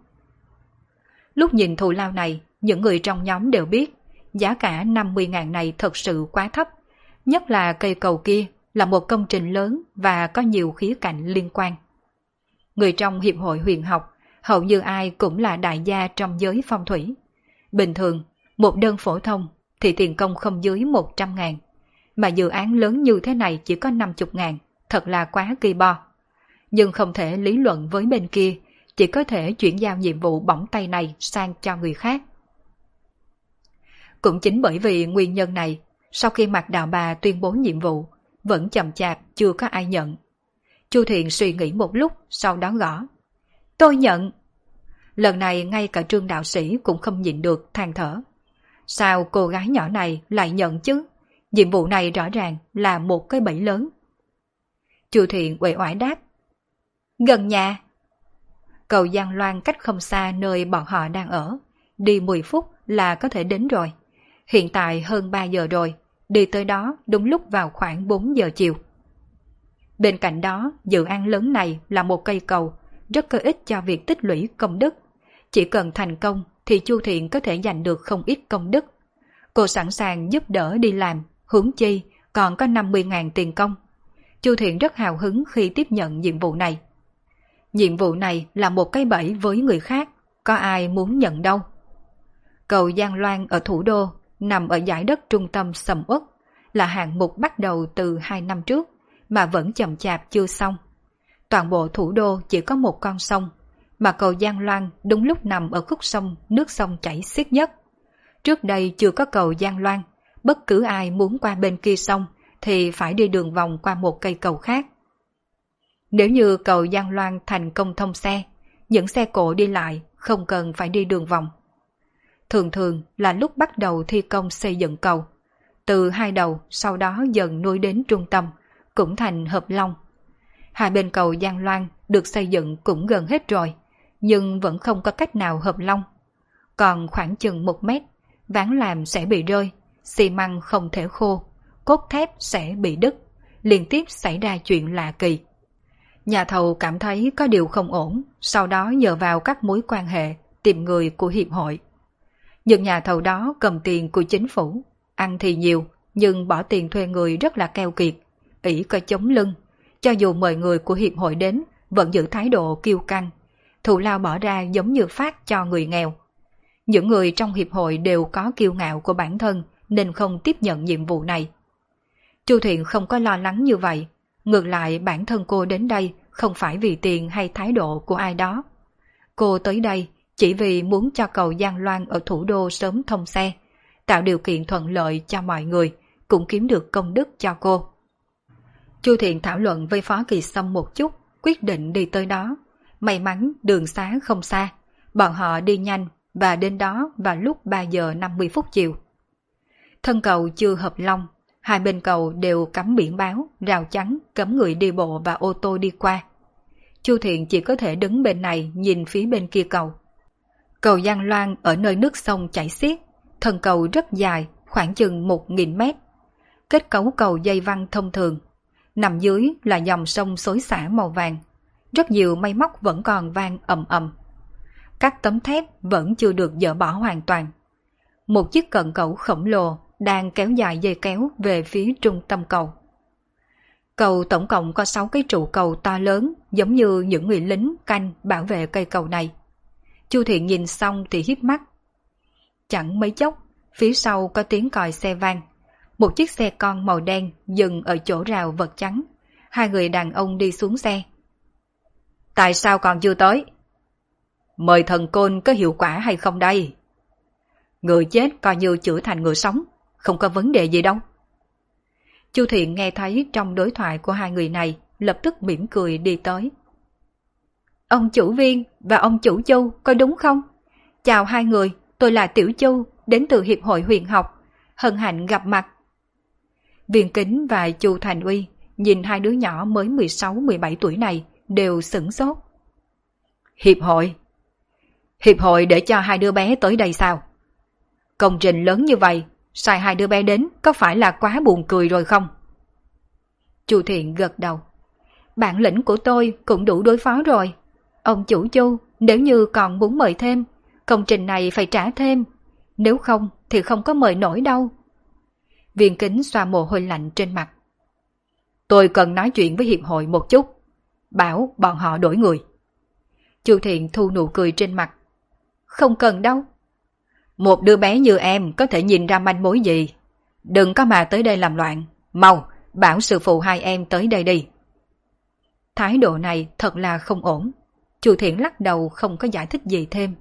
Lúc nhìn thù lao này, những người trong nhóm đều biết giá cả 50.000 này thật sự quá thấp, nhất là cây cầu kia là một công trình lớn và có nhiều khía cạnh liên quan. Người trong Hiệp hội Huyền học hầu như ai cũng là đại gia trong giới phong thủy. Bình thường, một đơn phổ thông thì tiền công không dưới 100.000, mà dự án lớn như thế này chỉ có 50.000, thật là quá kỳ bo. Nhưng không thể lý luận với bên kia, chỉ có thể chuyển giao nhiệm vụ bỏng tay này sang cho người khác. Cũng chính bởi vì nguyên nhân này, sau khi Mạc Đào Bà tuyên bố nhiệm vụ, vẫn chậm chạp chưa có ai nhận. Chu Thiện suy nghĩ một lúc, sau đó gõ. Tôi nhận. Lần này ngay cả Trương đạo sĩ cũng không nhịn được than thở. Sao cô gái nhỏ này lại nhận chứ? Nhiệm vụ này rõ ràng là một cái bẫy lớn. Chu Thiện uể oải đáp. Gần nhà. Cầu Giang Loan cách không xa nơi bọn họ đang ở, đi 10 phút là có thể đến rồi. Hiện tại hơn 3 giờ rồi, đi tới đó đúng lúc vào khoảng 4 giờ chiều. Bên cạnh đó, dự án lớn này là một cây cầu, rất có ích cho việc tích lũy công đức. Chỉ cần thành công thì Chu Thiện có thể giành được không ít công đức. Cô sẵn sàng giúp đỡ đi làm, huống chi còn có 50.000 tiền công. Chu Thiện rất hào hứng khi tiếp nhận nhiệm vụ này. Nhiệm vụ này là một cái bẫy với người khác, có ai muốn nhận đâu. Cầu Giang Loan ở thủ đô, nằm ở dải đất trung tâm sầm uất, là hạng mục bắt đầu từ 2 năm trước, mà vẫn chậm chạp chưa xong. Toàn bộ thủ đô chỉ có một con sông, mà cầu Giang Loan đúng lúc nằm ở khúc sông nước sông chảy xiết nhất. Trước đây chưa có cầu Giang Loan, bất cứ ai muốn qua bên kia sông thì phải đi đường vòng qua một cây cầu khác. Nếu như cầu Giang Loan thành công thông xe, những xe cộ đi lại không cần phải đi đường vòng. Thường thường là lúc bắt đầu thi công xây dựng cầu, từ hai đầu sau đó dần nối đến trung tâm, cũng thành hợp long. Hai bên cầu Giang Loan được xây dựng cũng gần hết rồi, nhưng vẫn không có cách nào hợp long. Còn khoảng chừng 1 mét, ván làm sẽ bị rơi, xi măng không thể khô, cốt thép sẽ bị đứt, liên tiếp xảy ra chuyện lạ kỳ. Nhà thầu cảm thấy có điều không ổn, sau đó nhờ vào các mối quan hệ tìm người của hiệp hội. Nhưng nhà thầu đó cầm tiền của chính phủ, ăn thì nhiều, nhưng bỏ tiền thuê người rất là keo kiệt, ỷ có chống lưng. Cho dù mời người của hiệp hội đến, vẫn giữ thái độ kiêu căng, thù lao bỏ ra giống như phát cho người nghèo. Những người trong hiệp hội đều có kiêu ngạo của bản thân nên không tiếp nhận nhiệm vụ này. Chu Thiện không có lo lắng như vậy, ngược lại bản thân cô đến đây không phải vì tiền hay thái độ của ai đó. Cô tới đây chỉ vì muốn cho cầu Giang Loan ở thủ đô sớm thông xe, tạo điều kiện thuận lợi cho mọi người, cũng kiếm được công đức cho cô. Chu Thiện thảo luận với Phó Kỳ Sâm một chút, quyết định đi tới đó. May mắn đường xá không xa, bọn họ đi nhanh, và đến đó vào lúc 3 giờ 50 phút chiều. Thân cầu chưa hợp long, hai bên cầu đều cắm biển báo, rào chắn, cấm người đi bộ và ô tô đi qua. Chu Thiện chỉ có thể đứng bên này nhìn phía bên kia cầu. Cầu Giang Loan ở nơi nước sông chảy xiết, thân cầu rất dài, khoảng chừng 1.000 mét. Kết cấu cầu dây văng thông thường. Nằm dưới là dòng sông xối xả màu vàng. Rất nhiều máy móc vẫn còn vang ầm ầm. Các tấm thép vẫn chưa được dỡ bỏ hoàn toàn. Một chiếc cận cẩu khổng lồ đang kéo dài dây kéo về phía trung tâm cầu. Cầu tổng cộng có 6 cái trụ cầu to lớn, giống như những người lính canh bảo vệ cây cầu này. Chu Thiện nhìn xong thì híp mắt. Chẳng mấy chốc, phía sau có tiếng còi xe vang. Một chiếc xe con màu đen dừng ở chỗ rào vật trắng. Hai người đàn ông đi xuống xe. Tại sao còn chưa tới? Mời thần côn có hiệu quả hay không đây? Người chết coi như chữa thành người sống, không có vấn đề gì đâu. Chu Thiện nghe thấy trong đối thoại của hai người này, lập tức mỉm cười đi tới. Ông chủ Viên và ông chủ Chu có đúng không? Chào hai người, tôi là Tiểu Chu, đến từ Hiệp hội Huyền học, hân hạnh gặp mặt. Viên Kính và Chu Thành Uy nhìn hai đứa nhỏ mới 16-17 tuổi này đều sửng sốt. Hiệp hội? Hiệp hội để cho hai đứa bé tới đây sao? Công trình lớn như vậy, sai hai đứa bé đến có phải là quá buồn cười rồi không? Chu Thiện gật đầu. Bản lĩnh của tôi cũng đủ đối phó rồi. Ông chủ Chu, nếu như còn muốn mời thêm, công trình này phải trả thêm. Nếu không thì không có mời nổi đâu. Viên Kính xoa mồ hôi lạnh trên mặt. Tôi cần nói chuyện với hiệp hội một chút. Bảo bọn họ đổi người. Chu Thiện thu nụ cười trên mặt. Không cần đâu. Một đứa bé như em có thể nhìn ra manh mối gì. Đừng có mà tới đây làm loạn. Mau, bảo sư phụ hai em tới đây đi. Thái độ này thật là không ổn. Chu Thiện lắc đầu không có giải thích gì thêm.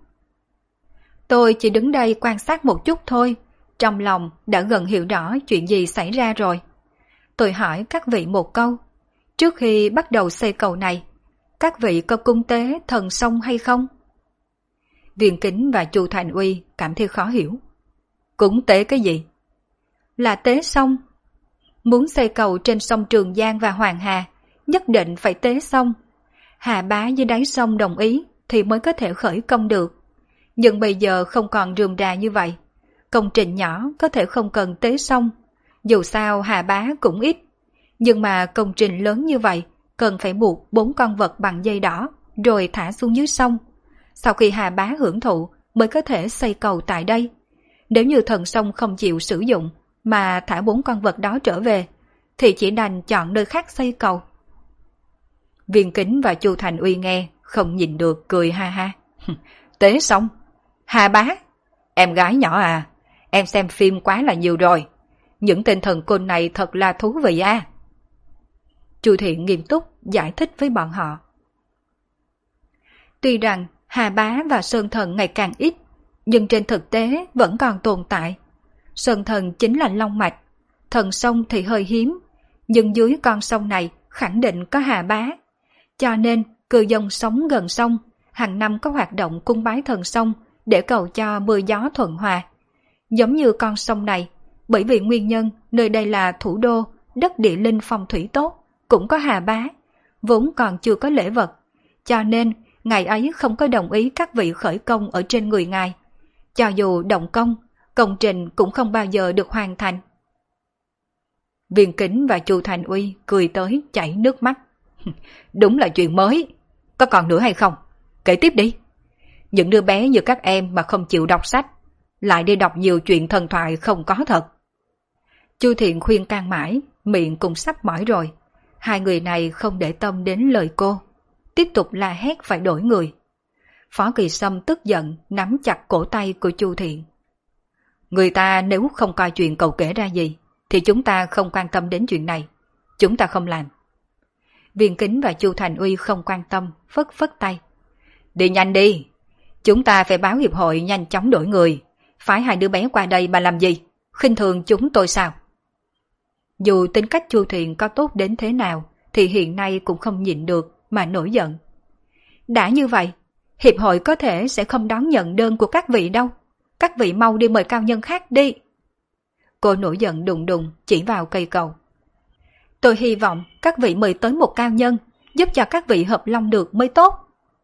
Tôi chỉ đứng đây quan sát một chút thôi. Trong lòng đã gần hiểu rõ chuyện gì xảy ra rồi. Tôi hỏi các vị một câu. Trước khi bắt đầu xây cầu này, các vị có cúng tế thần sông hay không? Viên Kính và Chu Thành Uy cảm thấy khó hiểu. Cúng tế cái gì? Là tế sông. Muốn xây cầu trên sông Trường Giang và Hoàng Hà, nhất định phải tế sông. Hà Bá dưới đáy sông đồng ý thì mới có thể khởi công được. Nhưng bây giờ không còn rườm rà như vậy. Công trình nhỏ có thể không cần tế sông. Dù sao Hà Bá cũng ít. Nhưng mà công trình lớn như vậy cần phải buộc 4 con vật bằng dây đỏ rồi thả xuống dưới sông. Sau khi Hà Bá hưởng thụ mới có thể xây cầu tại đây. Nếu như thần sông không chịu sử dụng mà thả 4 con vật đó trở về thì chỉ đành chọn nơi khác xây cầu. Viên Kính và Chu Thành Uy nghe không nhìn được cười ha ha. Tế sông? Hà Bá? Em gái nhỏ à, em xem phim quá là nhiều rồi. Những tên thần côn này thật là thú vị à. Chu Thiện nghiêm túc giải thích với bọn họ. Tuy rằng Hà Bá và Sơn Thần ngày càng ít, nhưng trên thực tế vẫn còn tồn tại. Sơn Thần chính là long mạch, thần sông thì hơi hiếm, nhưng dưới con sông này khẳng định có Hà Bá. Cho nên cư dân sống gần sông, hàng năm có hoạt động cung bái thần sông để cầu cho mưa gió thuận hòa. Giống như con sông này, bởi vì nguyên nhân nơi đây là thủ đô, đất địa linh phong thủy tốt, cũng có Hà Bá, vốn còn chưa có lễ vật, cho nên ngày ấy không có đồng ý các vị khởi công ở trên người ngài. Cho dù động công, công trình cũng không bao giờ được hoàn thành. Viên Kính và Chu Thành Uy cười tới chảy nước mắt. Đúng là chuyện mới. Có còn nữa hay không? Kể tiếp đi. Những đứa bé như các em mà không chịu đọc sách, lại đi đọc nhiều chuyện thần thoại không có thật. Chu Thiện khuyên can mãi, miệng cũng sắp mỏi rồi. Hai người này không để tâm đến lời cô, tiếp tục la hét phải đổi người. Phó Kỳ Sâm tức giận nắm chặt cổ tay của Chu Thiện. Người ta nếu không coi chuyện cậu kể ra gì thì chúng ta không quan tâm đến chuyện này. Chúng ta không làm. Viên Kính và Chu Thành Uy không quan tâm, phất phất tay. Đi nhanh đi. Chúng ta phải báo hiệp hội nhanh chóng đổi người. Phái hai đứa bé qua đây mà làm gì? Khinh thường chúng tôi sao? Dù tính cách Chu Thiện có tốt đến thế nào thì hiện nay cũng không nhịn được mà nổi giận. Đã như vậy, Hiệp hội có thể sẽ không đón nhận đơn của các vị đâu. Các vị mau đi mời cao nhân khác đi. Cô nổi giận đùng đùng chỉ vào cây cầu. Tôi hy vọng các vị mời tới một cao nhân, giúp cho các vị hợp long được mới tốt.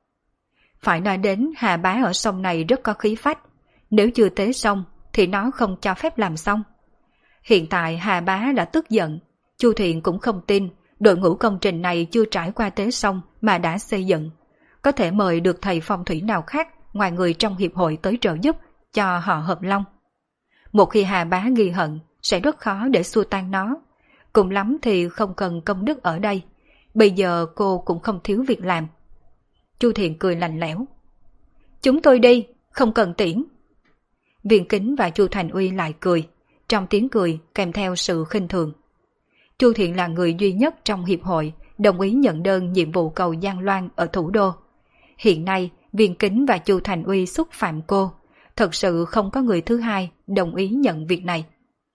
Phải nói đến Hà Bá ở sông này rất có khí phách. Nếu chưa tế xong thì nó không cho phép làm xong. Hiện tại Hà Bá đã tức giận. Chu Thiện cũng không tin đội ngũ công trình này chưa trải qua tế xong mà đã xây dựng. Có thể mời được thầy phong thủy nào khác ngoài người trong hiệp hội tới trợ giúp cho họ hợp long. Một khi Hà Bá ghi hận sẽ rất khó để xua tan nó. Cùng lắm thì không cần công đức ở đây. Bây giờ cô cũng không thiếu việc làm. Chu Thiện cười lạnh lẽo. Chúng tôi đi, không cần tiễn. Viên Kính và Chu Thành Uy lại cười. Trong tiếng cười kèm theo sự khinh thường. Chu Thiện là người duy nhất trong hiệp hội đồng ý nhận đơn nhiệm vụ cầu Giang Loan ở thủ đô. Hiện nay Viên Kính và Chu Thành Uy xúc phạm cô. Thật sự không có người thứ hai đồng ý nhận việc này.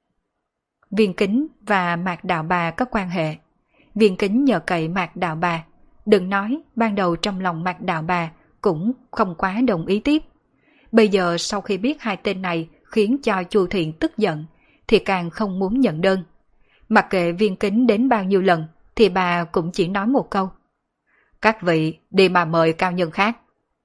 Viên Kính và Mạc Đạo Bà có quan hệ. Viên Kính nhờ cậy Mạc Đạo Bà. Đừng nói ban đầu trong lòng Mạc Đạo Bà cũng không quá đồng ý tiếp. Bây giờ sau khi biết hai tên này khiến cho Chu Thiện tức giận thì càng không muốn nhận đơn. Mặc kệ Viên Kính đến bao nhiêu lần thì bà cũng chỉ nói một câu. Các vị đi mà mời cao nhân khác.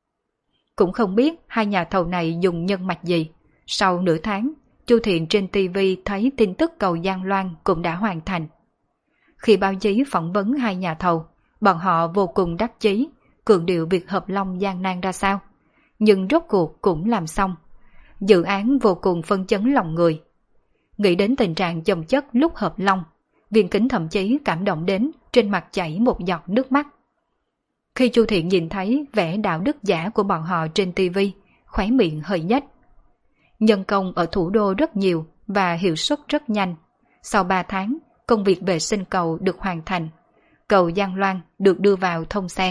Cũng không biết hai nhà thầu này dùng nhân mạch gì. Sau nửa tháng, Chu Thiện trên TV thấy tin tức cầu Giang Loan cũng đã hoàn thành. Khi báo chí phỏng vấn hai nhà thầu, bọn họ vô cùng đắc chí, cường điệu việc hợp long gian nan ra sao. Nhưng rốt cuộc cũng làm xong. Dự án vô cùng phân chấn lòng người. Nghĩ đến tình trạng chồng chất lúc hợp long, Viên Kính thậm chí cảm động đến trên mặt chảy một giọt nước mắt. Khi Chu Thiện nhìn thấy vẻ đạo đức giả của bọn họ trên TV, khóe miệng hơi nhếch. Nhân công ở thủ đô rất nhiều và hiệu suất rất nhanh. Sau 3 tháng, công việc vệ sinh cầu được hoàn thành. Cầu Giang Loan được đưa vào thông xe.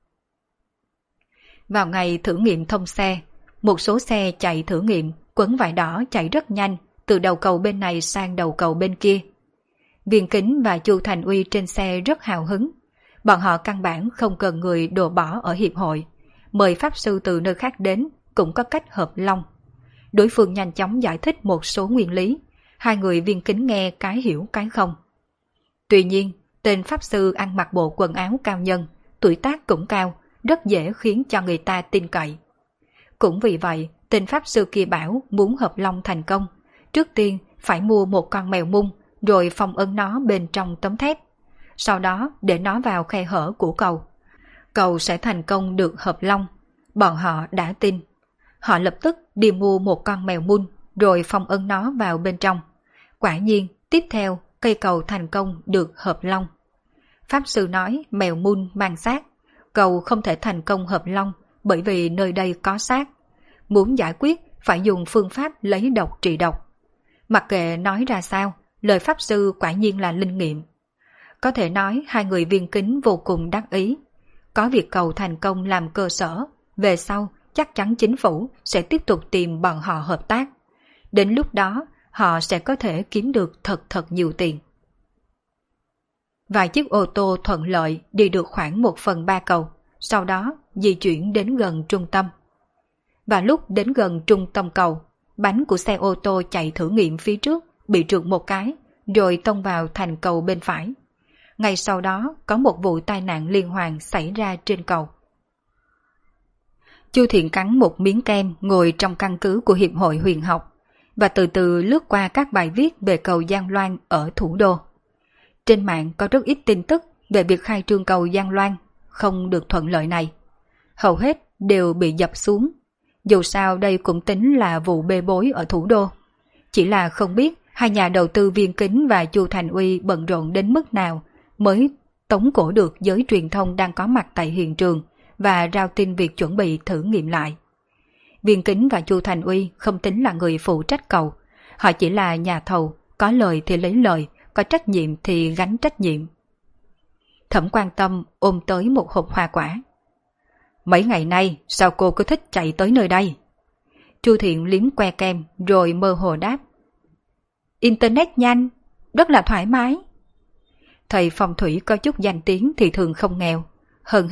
Vào ngày thử nghiệm thông xe, một số xe chạy thử nghiệm quấn vải đỏ chạy rất nhanh từ đầu cầu bên này sang đầu cầu bên kia. Viên Kính và Chu Thành Uy trên xe rất hào hứng. Bọn họ căn bản không cần người đổ bỏ ở hiệp hội. Mời pháp sư từ nơi khác đến cũng có cách hợp long. Đối phương nhanh chóng giải thích một số nguyên lý. Hai người Viên Kính nghe cái hiểu cái không. Tuy nhiên, tên pháp sư ăn mặc bộ quần áo cao nhân, tuổi tác cũng cao, rất dễ khiến cho người ta tin cậy. Cũng vì vậy, tên pháp sư kia bảo muốn hợp long thành công, trước tiên phải mua một con mèo mung rồi phong ấn nó bên trong tấm thép. Sau đó để nó vào khe hở của cầu. Cầu sẽ thành công được hợp long. Bọn họ đã tin. Họ lập tức đi mua một con mèo mun rồi phong ấn nó vào bên trong. Quả nhiên, tiếp theo cây cầu thành công được hợp long. Pháp sư nói mèo mun mang xác. Cầu không thể thành công hợp long bởi vì nơi đây có xác. Muốn giải quyết phải dùng phương pháp lấy độc trị độc. Mặc kệ nói ra sao, lời pháp sư quả nhiên là linh nghiệm. Có thể nói hai người Viên Kính vô cùng đắc ý. Có việc cầu thành công làm cơ sở, về sau chắc chắn chính phủ sẽ tiếp tục tìm bọn họ hợp tác. Đến lúc đó, họ sẽ có thể kiếm được thật nhiều tiền. Vài chiếc ô tô thuận lợi đi được khoảng 1/3 cầu, sau đó di chuyển đến gần trung tâm. Và lúc đến gần trung tâm cầu, bánh của xe ô tô chạy thử nghiệm phía trước bị trượt một cái, rồi tông vào thành cầu bên phải. Ngay sau đó có một vụ tai nạn liên hoàn xảy ra trên cầu. Chu Thiện cắn một miếng kem ngồi trong căn cứ của Hiệp hội Huyền học và từ từ lướt qua các bài viết về cầu Giang Loan ở thủ đô. Trên mạng có rất ít tin tức về việc khai trương cầu Giang Loan không được thuận lợi này. Hầu hết đều bị dập xuống. Dù sao đây cũng tính là vụ bê bối ở thủ đô. Chỉ là không biết hai nhà đầu tư Viên Kính và Chu Thành Uy bận rộn đến mức nào mới tống cổ được giới truyền thông đang có mặt tại hiện trường và rao tin việc chuẩn bị thử nghiệm lại. Viên Kính và Chu Thành Uy không tính là người phụ trách cầu. Họ chỉ là nhà thầu, có lời thì lấy lời, có trách nhiệm thì gánh trách nhiệm. Thẩm Quan Tâm ôm tới một hộp hoa quả. Mấy ngày nay sao cô cứ thích chạy tới nơi đây? Chu Thiện liếm que kem rồi mơ hồ đáp. Internet nhanh, rất là thoải mái. Thầy phong thủy có chút danh tiếng thì thường không nghèo. Hơn hết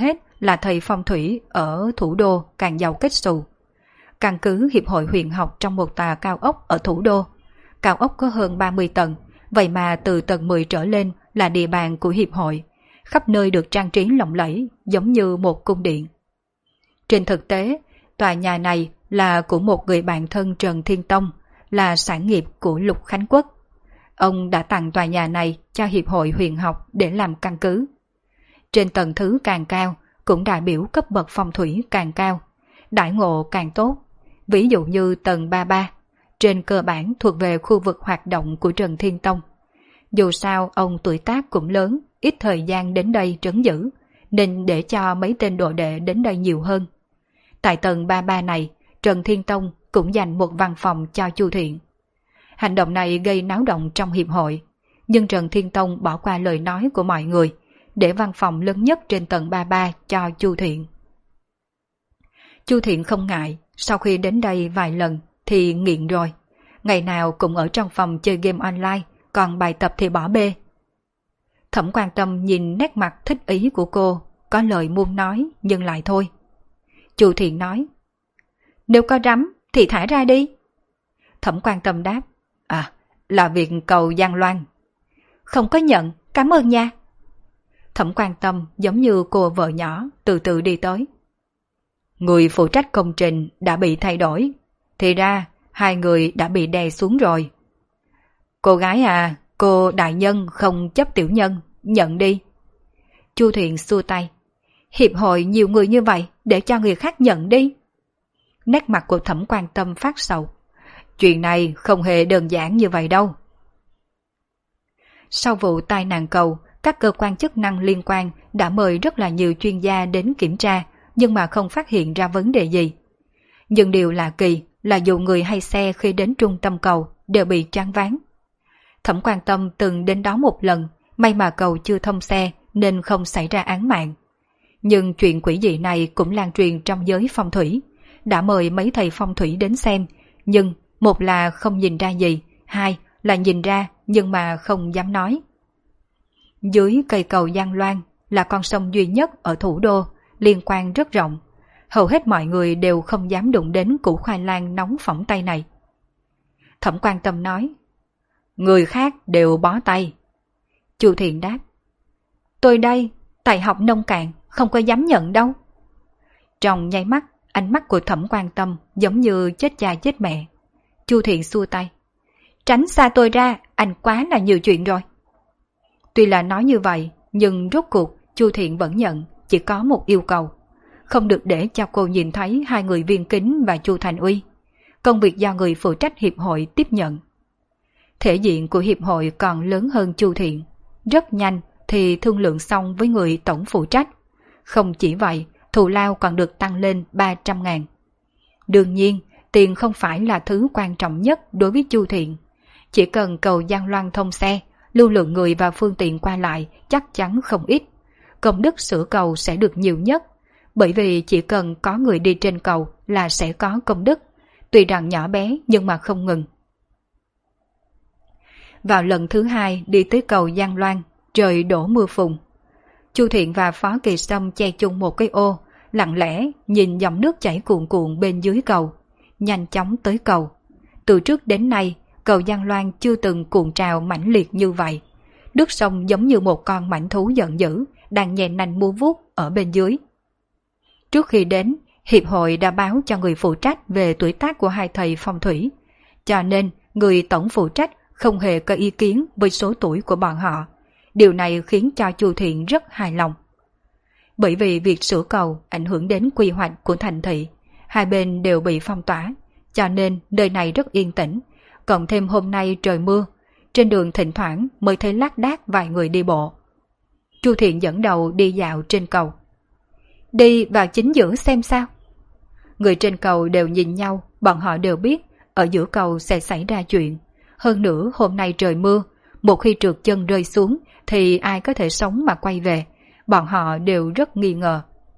là thầy phong thủy ở thủ đô càng giàu kết xù. Căn cứ Hiệp hội Huyền học trong một tòa cao ốc ở thủ đô. Cao ốc có hơn 30 tầng, vậy mà từ tầng 10 trở lên là địa bàn của Hiệp hội. Khắp nơi được trang trí lộng lẫy giống như một cung điện. Trên thực tế, tòa nhà này là của một người bạn thân Trần Thiên Tông, là sản nghiệp của Lục Khánh Quốc. Ông đã tặng tòa nhà này cho Hiệp hội Huyền học để làm căn cứ. Trên tầng thứ càng cao cũng đại biểu cấp bậc phong thủy càng cao, đãi ngộ càng tốt. Ví dụ như tầng 33, trên cơ bản thuộc về khu vực hoạt động của Trần Thiên Tông. Dù sao ông tuổi tác cũng lớn, ít thời gian đến đây trấn giữ, nên để cho mấy tên đồ đệ đến đây nhiều hơn. Tại tầng 33 này, Trần Thiên Tông cũng dành một văn phòng cho Chu Thiện. Hành động này gây náo động trong hiệp hội, nhưng Trần Thiên Tông bỏ qua lời nói của mọi người, để văn phòng lớn nhất trên tầng 33 cho Chu Thiện. Chu Thiện không ngại, sau khi đến đây vài lần thì nghiện rồi. Ngày nào cũng ở trong phòng chơi game online, còn bài tập thì bỏ bê. Thẩm Quan Tâm nhìn nét mặt thích ý của cô, có lời muốn nói nhưng lại thôi. Chu Thiện nói, nếu có rắm thì thả ra đi. Thẩm Quan Tâm đáp, là việc cầu Giang Loan. Không có nhận, cảm ơn nha. Thẩm Quan Tâm giống như cô vợ nhỏ từ từ đi tới. Người phụ trách công trình đã bị thay đổi, thì ra hai người đã bị đè xuống rồi. Cô gái à, cô đại nhân không chấp tiểu nhân, nhận đi. Chu Thiện xua tay. Hiệp hội nhiều người như vậy, để cho người khác nhận đi. Nét mặt của Thẩm Quan Tâm phát sầu. Chuyện này không hề đơn giản như vậy đâu. Sau vụ tai nạn cầu, các cơ quan chức năng liên quan đã mời rất là nhiều chuyên gia đến kiểm tra, nhưng mà không phát hiện ra vấn đề gì. Nhưng điều lạ kỳ là dù người hay xe khi đến trung tâm cầu đều bị choáng váng. Thẩm Quan Tâm từng đến đó một lần, may mà cầu chưa thông xe nên không xảy ra án mạng. Nhưng chuyện quỷ dị này cũng lan truyền trong giới phong thủy. Đã mời mấy thầy phong thủy đến xem, nhưng một là không nhìn ra gì, hai là nhìn ra nhưng mà không dám nói. Dưới cây cầu Giang Loan là con sông duy nhất ở thủ đô, liên quan rất rộng. Hầu hết mọi người đều không dám đụng đến củ khoai lang nóng phỏng tay này. Thẩm Quan Tâm nói, người khác đều bó tay. Chu Thiện đáp, tôi đây, tại học nông cạn, không có dám nhận đâu. Trong nháy mắt, ánh mắt của Thẩm Quan Tâm giống như chết cha chết mẹ. Chu Thiện xua tay, tránh xa tôi ra, anh quá là nhiều chuyện rồi. Tuy là nói như vậy, nhưng rốt cuộc Chu Thiện vẫn nhận, chỉ có một yêu cầu. Không được để cho cô nhìn thấy hai người Viên Kính và Chu Thành Uy. Công việc do người phụ trách hiệp hội tiếp nhận. Thể diện của hiệp hội còn lớn hơn Chu Thiện. Rất nhanh thì thương lượng xong với người tổng phụ trách. Không chỉ vậy, thù lao còn được tăng lên 300.000. Đương nhiên, tiền không phải là thứ quan trọng nhất đối với Chu Thiện. Chỉ cần cầu Giang Loan thông xe, lưu lượng người và phương tiện qua lại chắc chắn không ít. Công đức sửa cầu sẽ được nhiều nhất, bởi vì chỉ cần có người đi trên cầu là sẽ có công đức, tuy rằng nhỏ bé nhưng mà không ngừng. Vào lần thứ hai đi tới cầu Giang Loan, trời đổ mưa phùn. Chu Thiện và Phó Kỳ Sâm che chung một cái ô, lặng lẽ nhìn dòng nước chảy cuồn cuộn bên dưới cầu, nhanh chóng tới cầu. Từ trước đến nay, cầu Giang Loan chưa từng cuộn trào mãnh liệt như vậy. Nước sông giống như một con mãnh thú giận dữ, đang nhè nanh múa vuốt ở bên dưới. Trước khi đến, hiệp hội đã báo cho người phụ trách về tuổi tác của hai thầy phong thủy, cho nên người tổng phụ trách không hề có ý kiến với số tuổi của bọn họ. Điều này khiến cho Chu Thiện rất hài lòng. Bởi vì việc sửa cầu ảnh hưởng đến quy hoạch của thành thị, hai bên đều bị phong tỏa, cho nên nơi này rất yên tĩnh. Cộng thêm hôm nay trời mưa, trên đường thỉnh thoảng mới thấy lác đác vài người đi bộ. Chu Thiện dẫn đầu đi dạo trên cầu. Đi vào chính giữa xem sao. Người trên cầu đều nhìn nhau, bọn họ đều biết ở giữa cầu sẽ xảy ra chuyện. Hơn nữa hôm nay trời mưa, một khi trượt chân rơi xuống thì ai có thể sống mà quay về. Bọn họ đều rất nghi ngờ.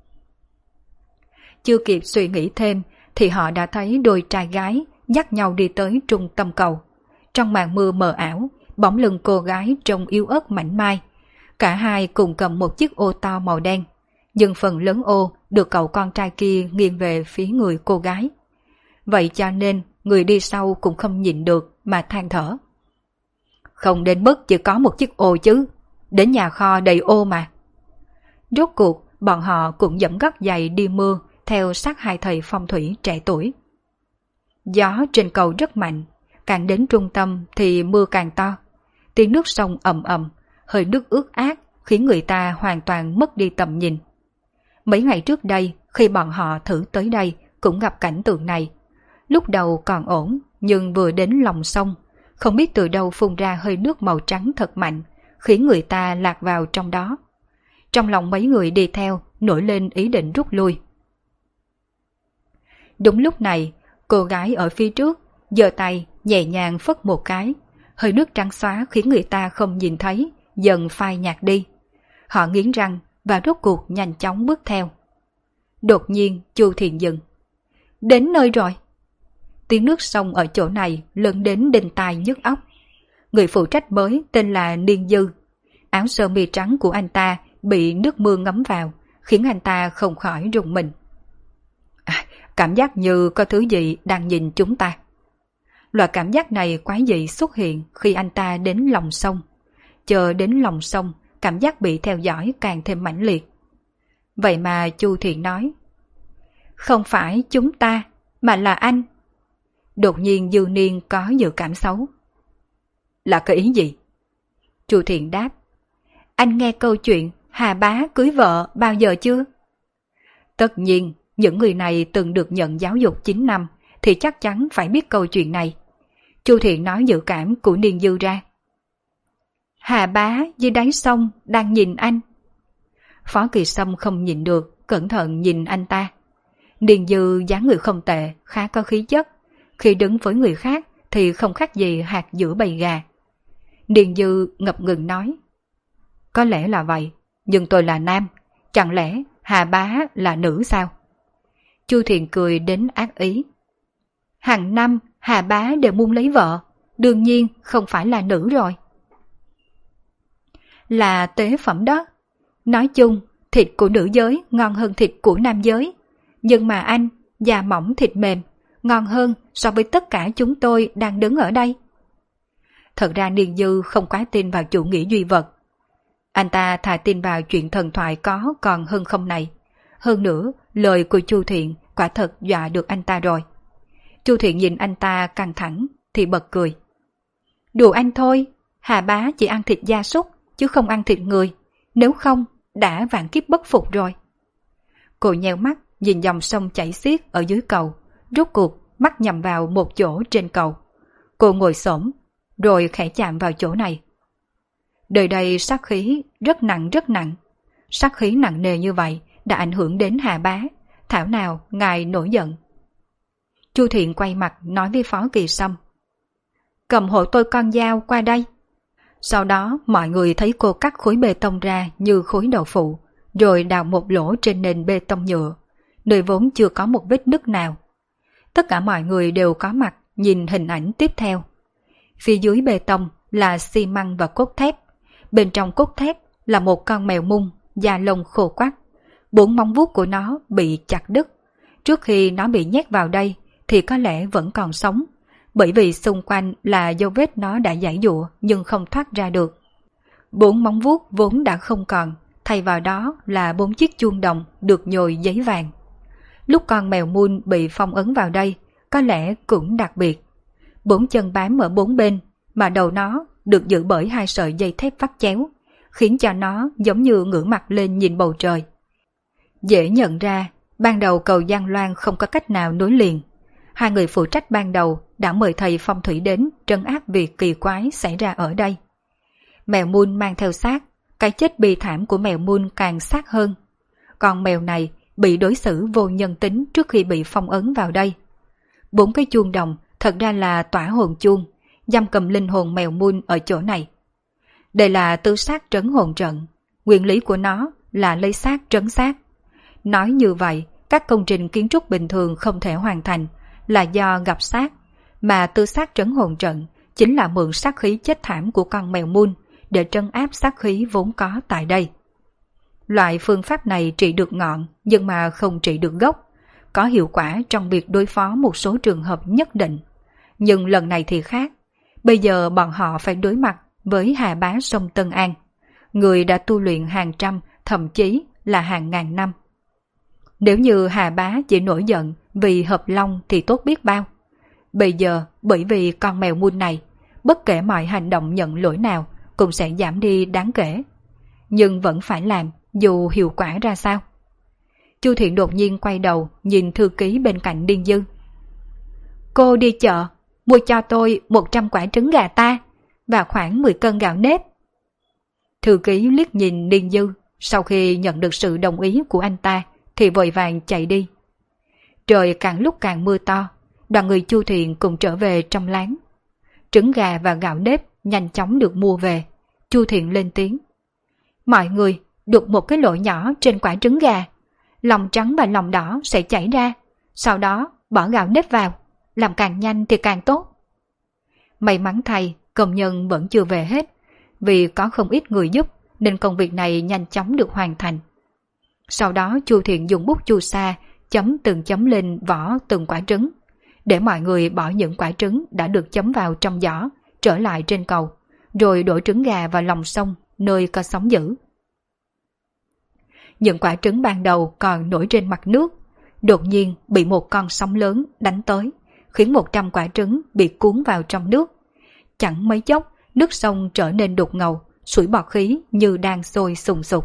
Chưa kịp suy nghĩ thêm thì họ đã thấy đôi trai gái dắt nhau đi tới trung tâm cầu. Trong màn mưa mờ ảo, bóng lưng cô gái trông yếu ớt mảnh mai. Cả hai cùng cầm một chiếc ô to màu đen. nhưng phần lớn ô được cậu con trai kia nghiêng về phía người cô gái. Vậy cho nên người đi sau cũng không nhịn được mà than thở. Không đến mức chỉ có một chiếc ô chứ, đến nhà kho đầy ô mà. Rốt cuộc bọn họ cũng dẫm gót giày đi mưa theo sát hai thầy phong thủy trẻ tuổi. Gió trên cầu rất mạnh, càng đến trung tâm thì mưa càng to. Tiếng nước sông ầm ầm, hơi nước ướt át khiến người ta hoàn toàn mất đi tầm nhìn. Mấy ngày trước đây khi bọn họ thử tới đây cũng gặp cảnh tượng này. Lúc đầu còn ổn, nhưng vừa đến lòng sông, không biết từ đâu phun ra hơi nước màu trắng thật mạnh, khiến người ta lạc vào trong đó. Trong lòng mấy người đi theo nổi lên ý định rút lui. Đúng lúc này, cô gái ở phía trước giơ tay nhẹ nhàng phất một cái, hơi nước trắng xóa khiến người ta không nhìn thấy, dần phai nhạt đi. Họ nghiến răng và rốt cuộc nhanh chóng bước theo. Đột nhiên Chu Thiện dừng. Đến nơi rồi. Tiếng nước sông ở chỗ này lớn đến đinh tai nhức óc. Người phụ trách mới tên là Niên Dư. Áo sơ mi trắng của anh ta bị nước mưa ngấm vào, khiến anh ta không khỏi rùng mình. Cảm giác như có thứ gì đang nhìn chúng ta. Loại cảm giác này quái dị xuất hiện khi anh ta đến lòng sông. Chờ đến lòng sông, cảm giác bị theo dõi càng thêm mãnh liệt. Vậy mà Chu Thiện nói, không phải chúng ta, mà là anh. Đột nhiên Dư Niên có dự cảm xấu. Là cái ý gì? Chu Thiện đáp, anh nghe câu chuyện Hà Bá cưới vợ bao giờ chưa? Tất nhiên, những người này từng được nhận giáo dục 9 năm thì chắc chắn phải biết câu chuyện này. Chu Thiện nói dự cảm của Niên Dư ra. Hà Bá dưới đáy sông đang nhìn anh. Phó Kỳ Sâm không nhìn được, cẩn thận nhìn anh ta. Niên Dư dáng người không tệ, khá có khí chất. Khi đứng với người khác thì không khác gì hạt giữa bầy gà. Niên Dư ngập ngừng nói, có lẽ là vậy, nhưng tôi là nam, chẳng lẽ Hà Bá là nữ sao? Chu Thiện cười đến ác ý. Hàng năm Hà Bá đều muốn lấy vợ, đương nhiên không phải là nữ rồi. Là tế phẩm đó. Nói chung, thịt của nữ giới ngon hơn thịt của nam giới. Nhưng mà anh, da mỏng thịt mềm, ngon hơn so với tất cả chúng tôi đang đứng ở đây. Thật ra Niên Dư không quá tin vào chủ nghĩa duy vật. Anh ta thà tin vào chuyện thần thoại có còn hơn không này. Hơn nữa, lời của Chu Thiện quả thật dọa được anh ta rồi. Chu Thiện nhìn anh ta căng thẳng thì bật cười. Đùa anh thôi, Hà Bá chỉ ăn thịt gia súc chứ không ăn thịt người, nếu không đã vạn kiếp bất phục rồi. Cô nheo mắt nhìn dòng sông chảy xiết ở dưới cầu, rốt cuộc mắt nhằm vào một chỗ trên cầu. Cô ngồi xổm rồi khẽ chạm vào chỗ này. Đời đây sát khí rất nặng rất nặng. Sát khí nặng nề như vậy đã ảnh hưởng đến Hà Bá, thảo nào ngài nổi giận. Chu Thiện quay mặt nói với Phó Kỳ Sâm, cầm hộ tôi con dao qua đây. Sau đó mọi người thấy cô cắt khối bê tông ra như khối đậu phụ, rồi đào một lỗ trên nền bê tông nhựa, nơi vốn chưa có một vết nứt nào. Tất cả mọi người đều có mặt nhìn hình ảnh tiếp theo. Phía dưới bê tông là xi măng và cốt thép, bên trong cốt thép là một con mèo mung, da lông khô quắt. 4 móng vuốt của nó bị chặt đứt. Trước khi nó bị nhét vào đây thì có lẽ vẫn còn sống, bởi vì xung quanh là dấu vết nó đã giãy giụa nhưng không thoát ra được. 4 móng vuốt vốn đã không còn, thay vào đó là 4 chiếc chuông đồng được nhồi giấy vàng. Lúc con mèo mun bị phong ấn vào đây, có lẽ cũng đặc biệt. 4 chân bám ở 4 bên, mà đầu nó được giữ bởi 2 sợi dây thép vắt chéo, khiến cho nó giống như ngửa mặt lên nhìn bầu trời. Dễ nhận ra, ban đầu cầu Giang Loan không có cách nào nối liền. 2 người phụ trách ban đầu đã mời thầy phong thủy đến trấn áp việc kỳ quái xảy ra ở đây. Mèo mun mang theo xác, cái chết bi thảm của mèo mun càng xác hơn. Còn mèo này bị đối xử vô nhân tính trước khi bị phong ấn vào đây. 4 cái chuông đồng thật ra là tỏa hồn chuông, giam cầm linh hồn mèo mun ở chỗ này. Đây là tứ sát trấn hồn trận, nguyên lý của nó là lấy xác trấn xác. Nói như vậy, các công trình kiến trúc bình thường không thể hoàn thành là do gặp xác, mà tư sát trấn hồn trận chính là mượn sát khí chết thảm của con mèo mun để trấn áp sát khí vốn có tại đây. Loại phương pháp này trị được ngọn nhưng mà không trị được gốc, có hiệu quả trong việc đối phó một số trường hợp nhất định. Nhưng lần này thì khác, bây giờ bọn họ phải đối mặt với Hà Bá sông Tân An, người đã tu luyện hàng trăm, thậm chí là hàng ngàn năm. Nếu như Hà Bá chỉ nổi giận vì hợp long thì tốt biết bao. Bây giờ bởi vì con mèo mun này, bất kể mọi hành động nhận lỗi nào cũng sẽ giảm đi đáng kể. Nhưng vẫn phải làm dù hiệu quả ra sao. Chu Thiện đột nhiên quay đầu nhìn thư ký bên cạnh Điền Dư. Cô đi chợ, mua cho tôi 100 quả trứng gà ta và khoảng 10 cân gạo nếp. Thư ký liếc nhìn Điền Dư, sau khi nhận được sự đồng ý của anh ta thì vội vàng chạy đi. Trời càng lúc càng mưa to, đoàn người Chu Thiện cùng trở về trong láng. Trứng gà và gạo nếp nhanh chóng được mua về. Chu Thiện lên tiếng. Mọi người đục một cái lỗ nhỏ trên quả trứng gà, lòng trắng và lòng đỏ sẽ chảy ra, sau đó bỏ gạo nếp vào, làm càng nhanh thì càng tốt. May mắn thay, công nhân vẫn chưa về hết, vì có không ít người giúp nên công việc này nhanh chóng được hoàn thành. Sau đó Chu Thiện dùng bút chu sa chấm từng chấm lên vỏ từng quả trứng, để mọi người bỏ những quả trứng đã được chấm vào trong giỏ trở lại trên cầu, rồi đổ trứng gà vào lòng sông nơi có sóng dữ. Những quả trứng ban đầu còn nổi trên mặt nước, đột nhiên bị một con sóng lớn đánh tới, khiến 100 quả trứng bị cuốn vào trong nước. Chẳng mấy chốc, nước sông trở nên đục ngầu, sủi bọt khí như đang sôi sùng sục.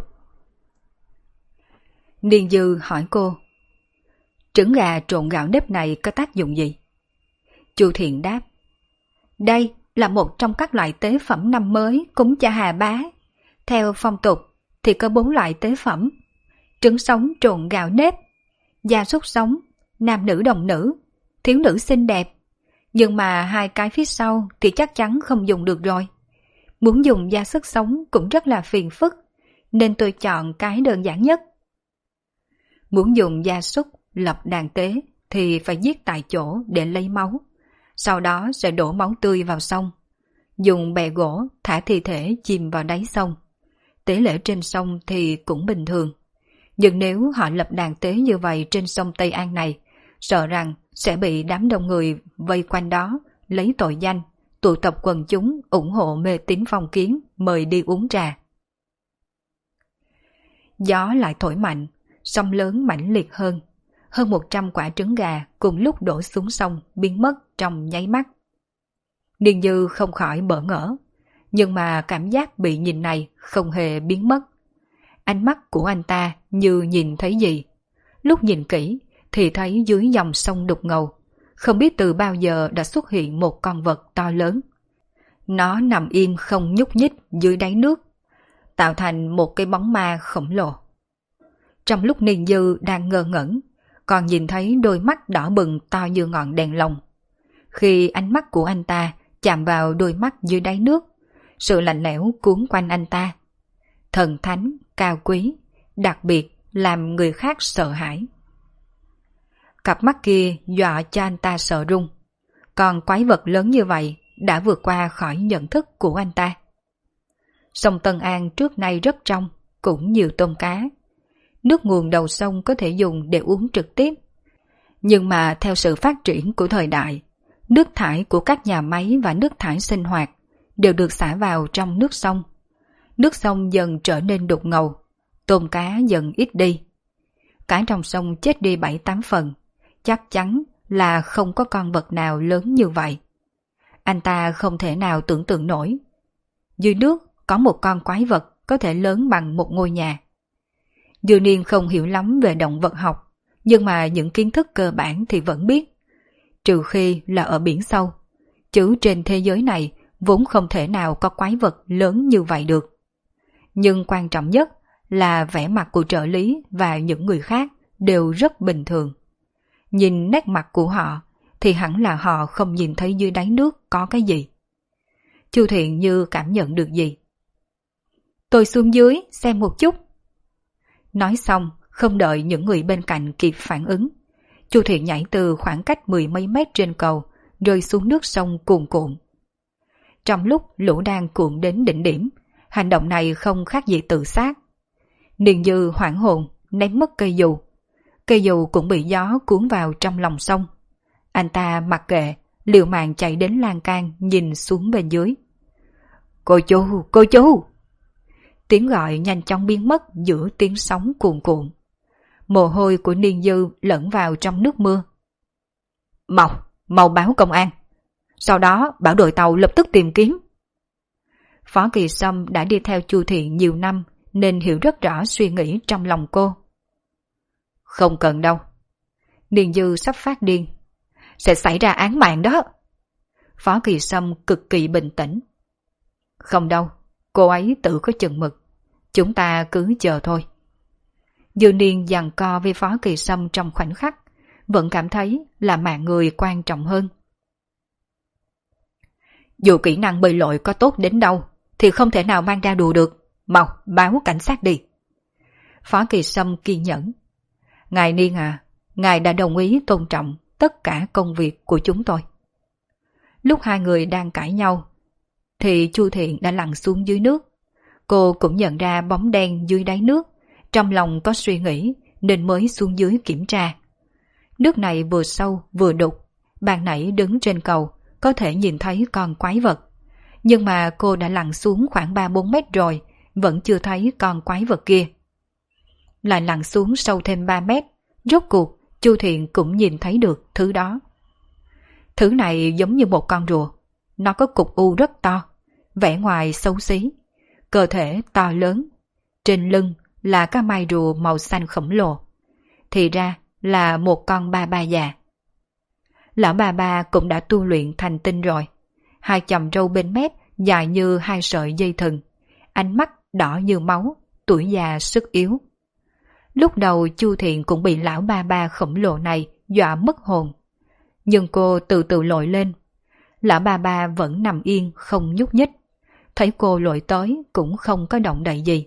Điền Dư hỏi cô, trứng gà trộn gạo nếp này có tác dụng gì? Chu Thiện đáp, đây là một trong các loại tế phẩm năm mới cúng cho Hà Bá. Theo phong tục thì có 4 loại tế phẩm: trứng sống trộn gạo nếp, gia súc sống, nam nữ đồng nữ, thiếu nữ xinh đẹp. Nhưng mà 2 cái phía sau thì chắc chắn không dùng được rồi. Muốn dùng gia súc sống cũng rất là phiền phức, nên tôi chọn cái đơn giản nhất. Muốn dùng gia súc lập đàn tế thì phải giết tại chỗ để lấy máu, sau đó sẽ đổ máu tươi vào sông, dùng bè gỗ thả thi thể chìm vào đáy sông. Tế lễ trên sông thì cũng bình thường, nhưng nếu họ lập đàn tế như vậy trên sông Tây An này, sợ rằng sẽ bị đám đông người vây quanh đó lấy tội danh tụ tập quần chúng ủng hộ mê tín phong kiến mời đi uống trà. Gió lại thổi mạnh, sông lớn mãnh liệt hơn 100 quả trứng gà cùng lúc đổ xuống sông biến mất trong nháy mắt. Điền Dư không khỏi bỡ ngỡ, nhưng mà cảm giác bị nhìn này không hề biến mất. Ánh mắt của anh ta như nhìn thấy gì. Lúc nhìn kỹ thì thấy dưới dòng sông đục ngầu, không biết từ bao giờ đã xuất hiện một con vật to lớn. Nó nằm im không nhúc nhích dưới đáy nước, tạo thành một cái bóng ma khổng lồ. Trong lúc Điền Dư đang ngơ ngẩn, còn nhìn thấy đôi mắt đỏ bừng to như ngọn đèn lồng. Khi ánh mắt của anh ta chạm vào đôi mắt dưới đáy nước, sự lạnh lẽo cuốn quanh anh ta. Thần thánh, cao quý, đặc biệt làm người khác sợ hãi. Cặp mắt kia dọa cho anh ta sợ run. Còn quái vật lớn như vậy đã vượt qua khỏi nhận thức của anh ta. Sông Tân An trước nay rất trong, cũng nhiều tôm cá. Nước nguồn đầu sông có thể dùng để uống trực tiếp. Nhưng mà theo sự phát triển của thời đại, nước thải của các nhà máy và nước thải sinh hoạt đều được xả vào trong nước sông. Nước sông dần trở nên đục ngầu, tôm cá dần ít đi. Cá trong sông chết đi 7-8 phần, chắc chắn là không có con vật nào lớn như vậy. Anh ta không thể nào tưởng tượng nổi. Dưới nước có một con quái vật có thể lớn bằng một ngôi nhà. Dư Niên không hiểu lắm về động vật học, nhưng mà những kiến thức cơ bản thì vẫn biết. Trừ khi là ở biển sâu, chứ trên thế giới này vốn không thể nào có quái vật lớn như vậy được. Nhưng quan trọng nhất là vẻ mặt của trợ lý và những người khác đều rất bình thường. Nhìn nét mặt của họ thì hẳn là họ không nhìn thấy dưới đáy nước có cái gì. Chu Thiện như cảm nhận được gì. Tôi xuống dưới xem một chút. Nói xong, không đợi những người bên cạnh kịp phản ứng, Chu Thiện nhảy từ khoảng cách 10 mấy mét trên cầu, rơi xuống nước sông cuồn cuộn. Trong lúc lũ đang cuộn đến đỉnh điểm, hành động này không khác gì tự sát. Niên Dư hoảng hồn, ném mất cây dù. Cây dù cũng bị gió cuốn vào trong lòng sông. Anh ta mặc kệ, liều mạng chạy đến lan can nhìn xuống bên dưới. Cô chú, cô chú! Tiếng gọi nhanh chóng biến mất giữa tiếng sóng cuồn cuộn. Mồ hôi của Niên Dư lẫn vào trong nước mưa. Mau báo công an. Sau đó bảo đội tàu lập tức tìm kiếm. Phó Kỳ Sâm đã đi theo Chu Thiện nhiều năm nên hiểu rất rõ suy nghĩ trong lòng cô. Không cần đâu. Niên Dư sắp phát điên. Sẽ xảy ra án mạng đó. Phó Kỳ Sâm cực kỳ bình tĩnh. Không đâu, cô ấy tự có chừng mực. Chúng ta cứ chờ thôi. Dư Niên giằng co với Phó Kỳ Sâm trong khoảnh khắc, vẫn cảm thấy là mạng người quan trọng hơn. Dù kỹ năng bơi lội có tốt đến đâu, thì không thể nào mang ra đùa được. Mau, báo cảnh sát đi. Phó Kỳ Sâm kiên nhẫn. Ngài Niên à, ngài đã đồng ý tôn trọng tất cả công việc của chúng tôi. Lúc hai người đang cãi nhau, thì Chu Thiện đã lặn xuống dưới nước. Cô cũng nhận ra bóng đen dưới đáy nước, trong lòng có suy nghĩ nên mới xuống dưới kiểm tra. Nước này vừa sâu vừa đục, ban nãy đứng trên cầu có thể nhìn thấy con quái vật. Nhưng mà cô đã lặn xuống khoảng 3-4 mét rồi, vẫn chưa thấy con quái vật kia. Lại lặn xuống sâu thêm 3 mét, rốt cuộc Chu Thiện cũng nhìn thấy được thứ đó. Thứ này giống như một con rùa, nó có cục u rất to, vẻ ngoài xấu xí, cơ thể to lớn, trên lưng là cái mai rùa màu xanh khổng lồ. Thì ra là một con ba ba già. Lão ba ba cũng đã tu luyện thành tinh rồi, hai chòm râu bên mép dài như hai sợi dây thừng, ánh mắt đỏ như máu, tuổi già sức yếu. Lúc đầu Chu Thiện cũng bị lão ba ba khổng lồ này dọa mất hồn. Nhưng cô từ từ lội lên. Lão ba ba vẫn nằm yên không nhúc nhích. Thấy cô lội tới cũng không có động đậy gì.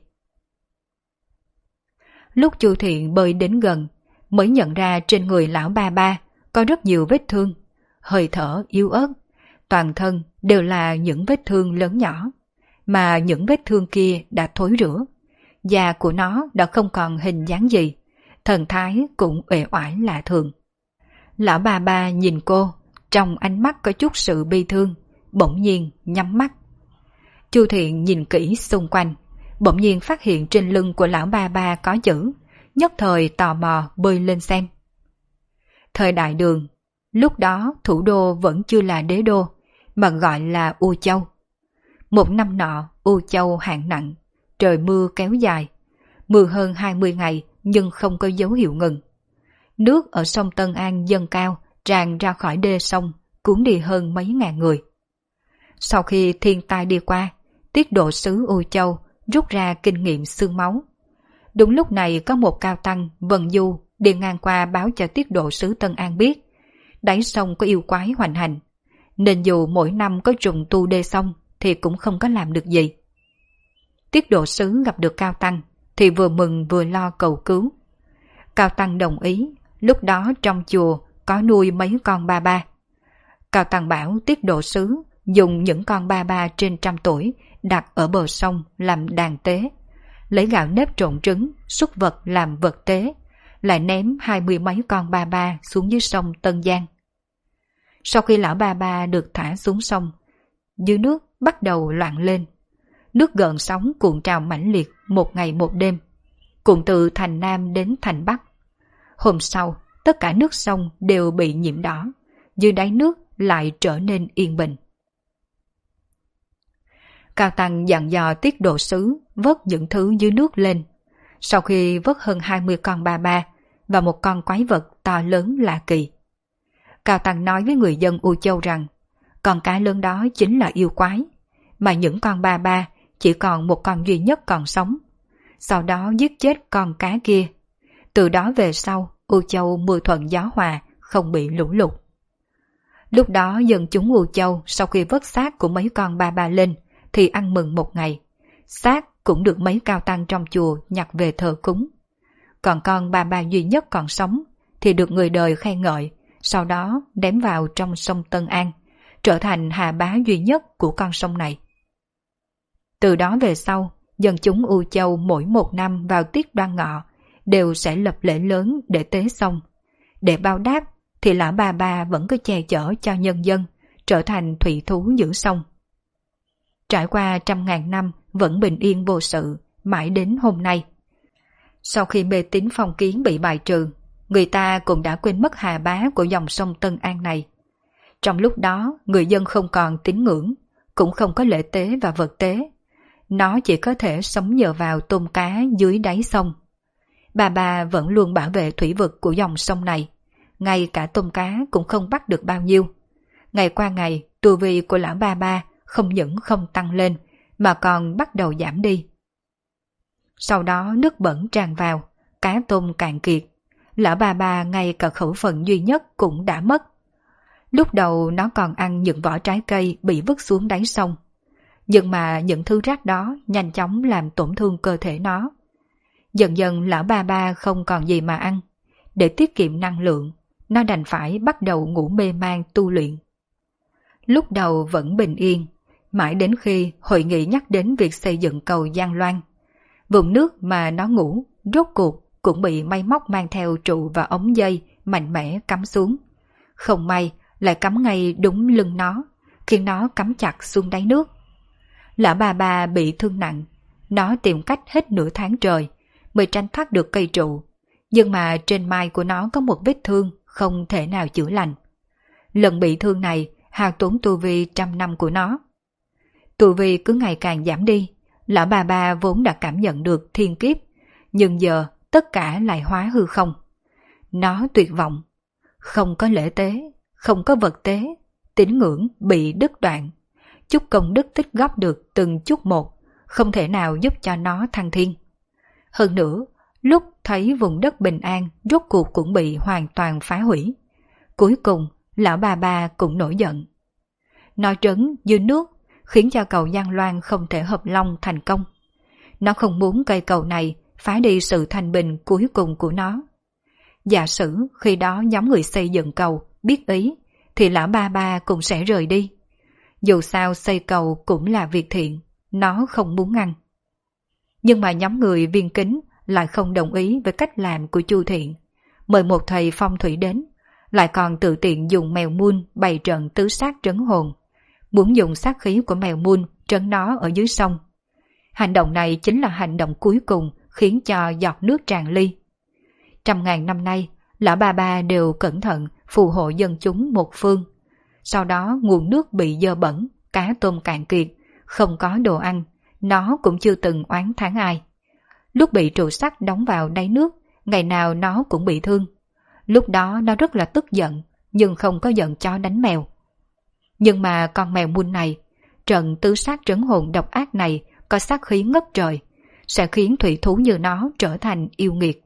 Lúc Chu Thiện bơi đến gần, mới nhận ra trên người lão ba ba có rất nhiều vết thương, hơi thở yếu ớt, toàn thân đều là những vết thương lớn nhỏ, mà những vết thương kia đã thối rữa. Da của nó đã không còn hình dáng gì, thần thái cũng uể oải lạ thường. Lão ba ba nhìn cô, trong ánh mắt có chút sự bi thương, bỗng nhiên nhắm mắt. Chu Thiện nhìn kỹ xung quanh, bỗng nhiên phát hiện trên lưng của lão ba ba có chữ, nhất thời tò mò bơi lên xem. Thời Đại Đường, lúc đó thủ đô vẫn chưa là đế đô, mà gọi là U Châu. Một năm nọ, U Châu hạn nặng, trời mưa kéo dài, mưa hơn 20 ngày nhưng không có dấu hiệu ngừng. Nước ở sông Tân An dâng cao, tràn ra khỏi đê sông, cuốn đi hơn mấy ngàn người. Sau khi thiên tai đi qua, tiết độ sứ U Châu rút ra kinh nghiệm xương máu. Đúng lúc này có một cao tăng Vân Du đi ngang qua báo cho tiết độ sứ Tân An biết, đáy sông có yêu quái hoành hành, nên dù mỗi năm có trùng tu đê sông thì cũng không có làm được gì. Tiết độ sứ gặp được cao tăng thì vừa mừng vừa lo cầu cứu. Cao tăng đồng ý, lúc đó trong chùa có nuôi mấy con ba ba. Cao tăng bảo tiết độ sứ dùng những con ba ba trên 100 tuổi đặt ở bờ sông làm đàn tế, lấy gạo nếp trộn trứng, súc vật làm vật tế, lại ném 20 mấy con ba ba xuống dưới sông Tân Giang. Sau khi lão ba ba được thả xuống sông, dưới nước bắt đầu loạn lên. Nước gợn sóng cuộn trào mãnh liệt một ngày một đêm, cuộn từ thành Nam đến thành Bắc. Hôm sau, tất cả nước sông đều bị nhiễm đỏ, dưới đáy nước lại trở nên yên bình. Cao tăng dặn dò tiết độ sứ vớt những thứ dưới nước lên. Sau khi vớt hơn 20 con ba ba và một con quái vật to lớn lạ kỳ, Cao tăng nói với người dân U Châu rằng con cá lớn đó chính là yêu quái, mà những con ba ba chỉ còn một con duy nhất còn sống. Sau đó giết chết con cá kia. Từ đó về sau, U Châu mưa thuận gió hòa, không bị lũ lụt. Lúc đó dân chúng U Châu sau khi vớt xác của mấy con ba ba lên thì ăn mừng một ngày. Xác cũng được mấy cao tăng trong chùa nhặt về thờ cúng. Còn con ba ba duy nhất còn sống thì được người đời khen ngợi, sau đó ném vào trong sông Tân An, trở thành hà bá duy nhất của con sông này. Từ đó về sau, dân chúng U Châu mỗi một năm vào tiết Đoan Ngọ đều sẽ lập lễ lớn để tế sông. Để báo đáp thì lão Ba Ba vẫn cứ che chở cho nhân dân, trở thành thủy thú giữ sông. Trải qua 100.000 năm vẫn bình yên vô sự, mãi đến hôm nay. Sau khi mê tín phong kiến bị bài trừ, người ta cũng đã quên mất hà bá của dòng sông Tân An này. Trong lúc đó, người dân không còn tín ngưỡng, cũng không có lễ tế và vật tế. Nó chỉ có thể sống nhờ vào tôm cá dưới đáy sông. Bà Ba vẫn luôn bảo vệ thủy vực của dòng sông này. Ngay cả tôm cá cũng không bắt được bao nhiêu. Ngày qua ngày, tu vi của lão Ba Ba không những không tăng lên, mà còn bắt đầu giảm đi. Sau đó nước bẩn tràn vào, cá tôm cạn kiệt. Lão Ba Ba ngay cả khẩu phần duy nhất cũng đã mất. Lúc đầu nó còn ăn những vỏ trái cây bị vứt xuống đáy sông. Nhưng mà những thứ rác đó nhanh chóng làm tổn thương cơ thể nó. Dần dần lão Ba Ba không còn gì mà ăn. Để tiết kiệm năng lượng, nó đành phải bắt đầu ngủ mê man tu luyện. Lúc đầu vẫn bình yên, mãi đến khi hội nghị nhắc đến việc xây dựng cầu Giang Loan. Vùng nước mà nó ngủ, rốt cuộc cũng bị máy móc mang theo trụ và ống dây mạnh mẽ cắm xuống. Không may lại cắm ngay đúng lưng nó, khiến nó cắm chặt xuống đáy nước. Lão Ba Ba bị thương nặng, nó tìm cách hết nửa tháng trời mới tranh thoát được cây trụ, nhưng mà trên mai của nó có một vết thương không thể nào chữa lành. Lần bị thương này hao tốn tu vi 100 năm của nó. Tu vi cứ ngày càng giảm đi, lão Ba Ba vốn đã cảm nhận được thiên kiếp, nhưng giờ tất cả lại hóa hư không. Nó tuyệt vọng, không có lễ tế, không có vật tế, tín ngưỡng bị đứt đoạn. Chút công đức tích góp được từng chút một, không thể nào giúp cho nó thăng thiên. Hơn nữa, lúc thấy vùng đất bình an rốt cuộc cũng bị hoàn toàn phá hủy. Cuối cùng, lão Ba Ba cũng nổi giận. Nó trấn dưới nước, khiến cho cầu Giang Loan không thể hợp long thành công. Nó không muốn cây cầu này phá đi sự thanh bình cuối cùng của nó. Giả sử khi đó nhóm người xây dựng cầu biết ý, thì lão Ba Ba cũng sẽ rời đi. Dù sao xây cầu cũng là việc thiện, nó không muốn ngăn. Nhưng mà nhóm người Viên Kính lại không đồng ý với cách làm của Chu Thiện. Mời một thầy phong thủy đến, lại còn tự tiện dùng mèo mun bày trận tứ sát trấn hồn, muốn dùng sát khí của mèo mun trấn nó ở dưới sông. Hành động này chính là hành động cuối cùng khiến cho giọt nước tràn ly. 100.000 năm nay, lão Ba Ba đều cẩn thận phù hộ dân chúng một phương. Sau đó nguồn nước bị dơ bẩn, cá tôm cạn kiệt, không có đồ ăn, nó cũng chưa từng oán thán ai. Lúc bị trụ sắt đóng vào đáy nước, ngày nào nó cũng bị thương. Lúc đó nó rất là tức giận, nhưng không có giận chó đánh mèo. Nhưng mà con mèo mun này, trận tứ sát trấn hồn độc ác này có sát khí ngất trời, sẽ khiến thủy thú như nó trở thành yêu nghiệt.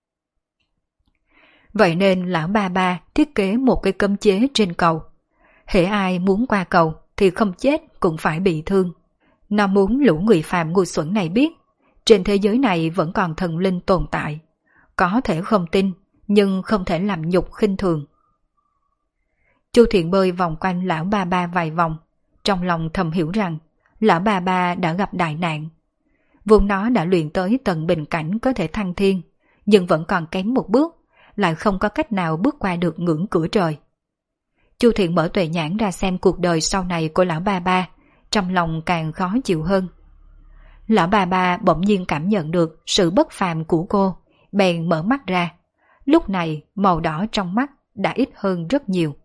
Vậy nên lão Ba Ba thiết kế một cái cấm chế trên cầu. Hễ ai muốn qua cầu thì không chết cũng phải bị thương. Nó muốn lũ người phàm ngu xuẩn này biết, trên thế giới này vẫn còn thần linh tồn tại. Có thể không tin, nhưng không thể làm nhục khinh thường. Chu Thiện bơi vòng quanh lão Ba Ba vài vòng, trong lòng thầm hiểu rằng lão Ba Ba đã gặp đại nạn. Vốn nó đã luyện tới tận bình cảnh có thể thăng thiên, nhưng vẫn còn kém một bước, lại không có cách nào bước qua được ngưỡng cửa trời. Chu Thiện mở tuệ nhãn ra xem cuộc đời sau này của lão Ba Ba, trong lòng càng khó chịu hơn. Lão Ba Ba bỗng nhiên cảm nhận được sự bất phàm của cô, bèn mở mắt ra. Lúc này màu đỏ trong mắt đã ít hơn rất nhiều.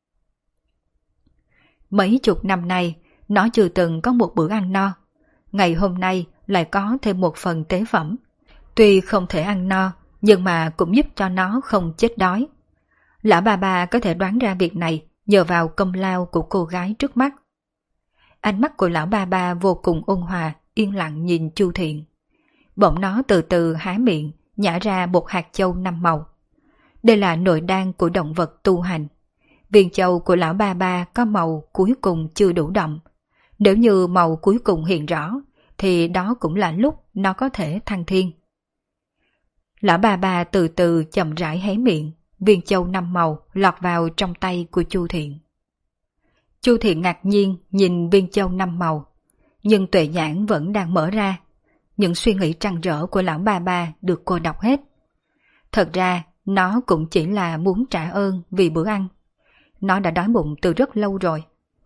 Mấy chục năm nay, nó chưa từng có một bữa ăn no. Ngày hôm nay lại có thêm một phần tế phẩm. Tuy không thể ăn no, nhưng mà cũng giúp cho nó không chết đói. Lão Ba Ba có thể đoán ra việc này nhờ vào công lao của cô gái trước mắt. Ánh mắt của lão Ba Ba vô cùng ôn hòa, yên lặng nhìn Chu Thiện. Bỗng nó từ từ há miệng, nhả ra một hạt châu 5 màu. Đây là nội đan của động vật tu hành. Viên châu của lão Ba Ba có màu cuối cùng chưa đủ đậm. Nếu như màu cuối cùng hiện rõ, thì đó cũng là lúc nó có thể thăng thiên. Lão Ba Ba từ từ chậm rãi hé miệng, viên châu 5 màu lọt vào trong tay của Chu Thiện. Chu Thiện ngạc nhiên nhìn viên châu 5 màu, nhưng tuệ nhãn vẫn đang mở ra. những suy nghĩ trăn trở của lão ba ba được cô đọc hết. Thật ra, nó cũng chỉ là muốn trả ơn vì bữa ăn. Nó đã đói bụng từ rất lâu rồi.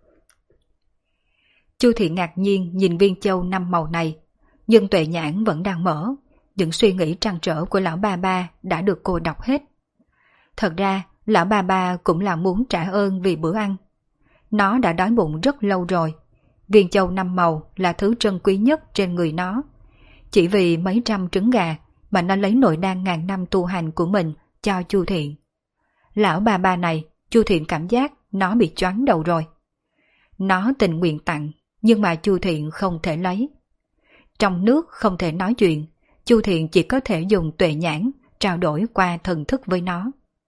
Chu Thị ngạc nhiên nhìn viên châu 5 màu này, nhưng tuệ nhãn vẫn đang mở. Những suy nghĩ trăn trở của lão ba ba đã được cô đọc hết. Thật ra, lão ba ba cũng là muốn trả ơn vì bữa ăn. Nó đã đói bụng rất lâu rồi. Viên châu 5 màu là thứ trân quý nhất trên người nó. Chỉ vì mấy trăm trứng gà mà nó lấy nội đan ngàn năm tu hành của mình cho Chu Thiện. Lão ba ba này, Chu Thiện cảm giác nó bị choáng đầu rồi. Nó tình nguyện tặng, nhưng mà Chu Thiện không thể lấy. Trong nước không thể nói chuyện, Chu Thiện chỉ có thể dùng tuệ nhãn trao đổi qua thần thức với nó.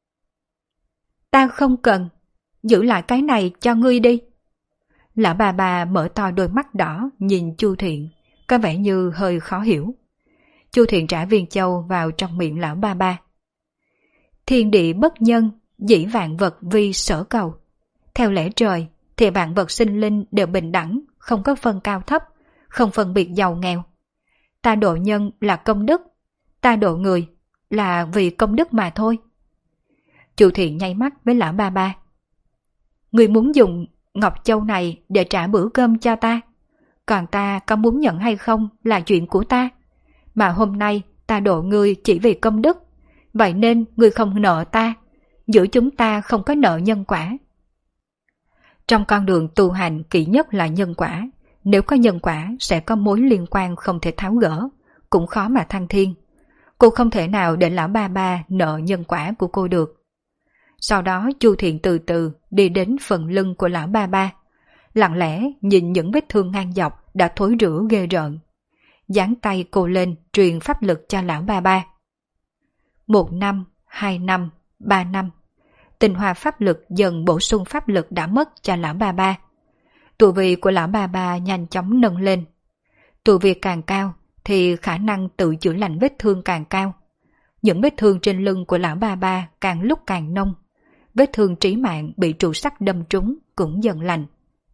Ta không cần, giữ lại cái này cho ngươi đi. Lão bà bà mở to đôi mắt đỏ nhìn Chu Thiện, có vẻ như hơi khó hiểu. Chu Thiện trả viên châu vào trong miệng lão ba ba. Thiên địa bất nhân, dĩ vạn vật vi sở cầu. Theo lẽ trời thì vạn vật sinh linh đều bình đẳng, không có phân cao thấp, không phân biệt giàu nghèo. Ta độ nhân là công đức, ta độ người là vì công đức mà thôi. Chu Thiện nháy mắt với lão ba ba. Người muốn dùng ngọc châu này để trả bữa cơm cho ta, còn ta có muốn nhận hay không là chuyện của ta. Mà hôm nay ta độ ngươi chỉ vì công đức, vậy nên ngươi không nợ ta, giữa chúng ta không có nợ nhân quả. Trong con đường tu hành kỹ nhất là nhân quả, nếu có nhân quả sẽ có mối liên quan không thể tháo gỡ, cũng khó mà thăng thiên. Cô không thể nào để lão ba ba nợ nhân quả của cô được. Sau đó Chu Thiện từ từ đi đến phần lưng của lão ba ba, lặng lẽ nhìn những vết thương ngang dọc đã thối rữa ghê rợn. Giáng tay cô lên truyền pháp lực cho lão ba ba. 1 năm, 2 năm, 3 năm, tinh hoa pháp lực dần bổ sung pháp lực đã mất cho lão ba ba. Tu vi của lão ba ba nhanh chóng nâng lên. Tu vi càng cao thì khả năng tự chữa lành vết thương càng cao. Những vết thương trên lưng của lão ba ba càng lúc càng nông. Vết thương trí mạng bị trụ sắt đâm trúng cũng dần lành.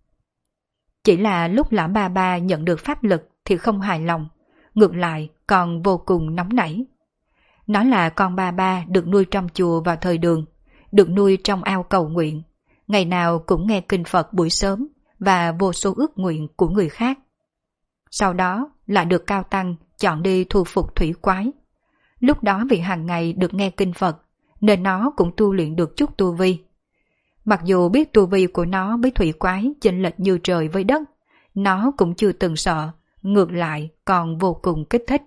Chỉ là lúc lão ba ba nhận được pháp lực thì không hài lòng, ngược lại còn vô cùng nóng nảy. Nó là con ba ba được nuôi trong chùa vào thời Đường, được nuôi trong ao cầu nguyện, ngày nào cũng nghe kinh Phật buổi sớm và vô số ước nguyện của người khác. Sau đó lại được cao tăng chọn đi thu phục thủy quái. Lúc đó vì hàng ngày được nghe kinh Phật nên nó cũng tu luyện được chút tu vi. Mặc dù biết tu vi của nó với thủy quái chênh lệch như trời với đất, nó cũng chưa từng sợ, ngược lại còn vô cùng kích thích.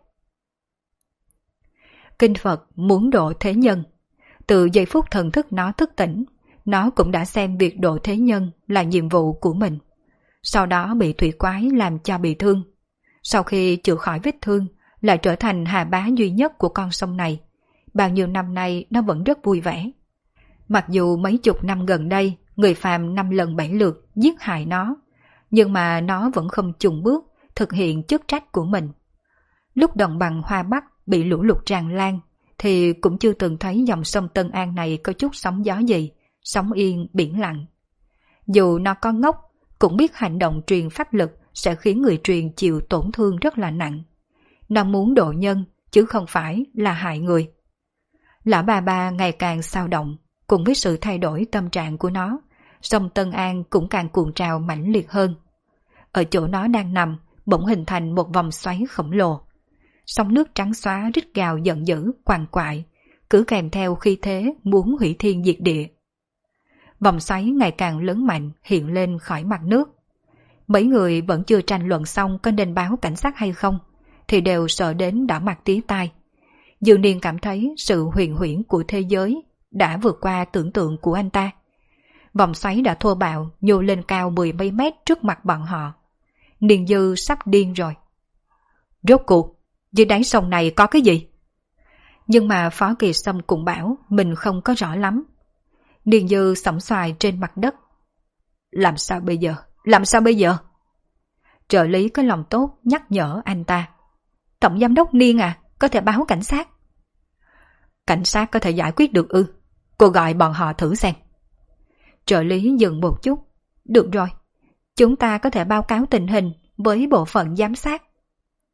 Kinh Phật muốn độ thế nhân. Từ giây phút thần thức nó thức tỉnh, nó cũng đã xem việc độ thế nhân là nhiệm vụ của mình. Sau đó bị thủy quái làm cho bị thương. Sau khi chữa khỏi vết thương, lại trở thành hà bá duy nhất của con sông này. Bao nhiêu năm nay nó vẫn rất vui vẻ. Mặc dù mấy chục năm gần đây, người phàm 5 lần 7 lượt giết hại nó, nhưng mà nó vẫn không chùn bước thực hiện chức trách của mình. Lúc đồng bằng Hoa Bắc bị lũ lụt tràn lan, thì cũng chưa từng thấy dòng sông Tân An này có chút sóng gió gì, sóng yên biển lặng. Dù nó có ngốc, cũng biết hành động truyền pháp lực sẽ khiến người truyền chịu tổn thương rất là nặng. Nó muốn độ nhân, chứ không phải là hại người. Lão ba ba ngày càng xao động, cùng với sự thay đổi tâm trạng của nó, sông Tân An cũng càng cuộn trào mãnh liệt hơn. Ở chỗ nó đang nằm, bỗng hình thành một vòng xoáy khổng lồ. Sóng nước trắng xóa rít gào giận dữ, quằn quại, cứ kèm theo khí thế muốn hủy thiên diệt địa. Vòng xoáy ngày càng lớn mạnh hiện lên khỏi mặt nước. Mấy người vẫn chưa tranh luận xong có nên báo cảnh sát hay không, thì đều sợ đến đỏ mặt tía tai. Dương Niên cảm thấy sự huyền huyễn của thế giới đã vượt qua tưởng tượng của anh ta. Vòng xoáy đã thô bạo nhô lên cao 10 mấy mét trước mặt bọn họ. Niên Dư sắp điên rồi. Rốt cuộc, dưới đáy sông này có cái gì? Nhưng mà Phó Kỳ Sâm cũng bảo mình không có rõ lắm. Niên Dư sóng xoài trên mặt đất. Làm sao bây giờ? Làm sao bây giờ? Trợ lý có lòng tốt nhắc nhở anh ta. Tổng giám đốc Niên à, có thể báo cảnh sát. Cảnh sát có thể giải quyết được ư? Cô gọi bọn họ thử xem. Trợ lý dừng một chút. Được rồi, chúng ta có thể báo cáo tình hình với bộ phận giám sát.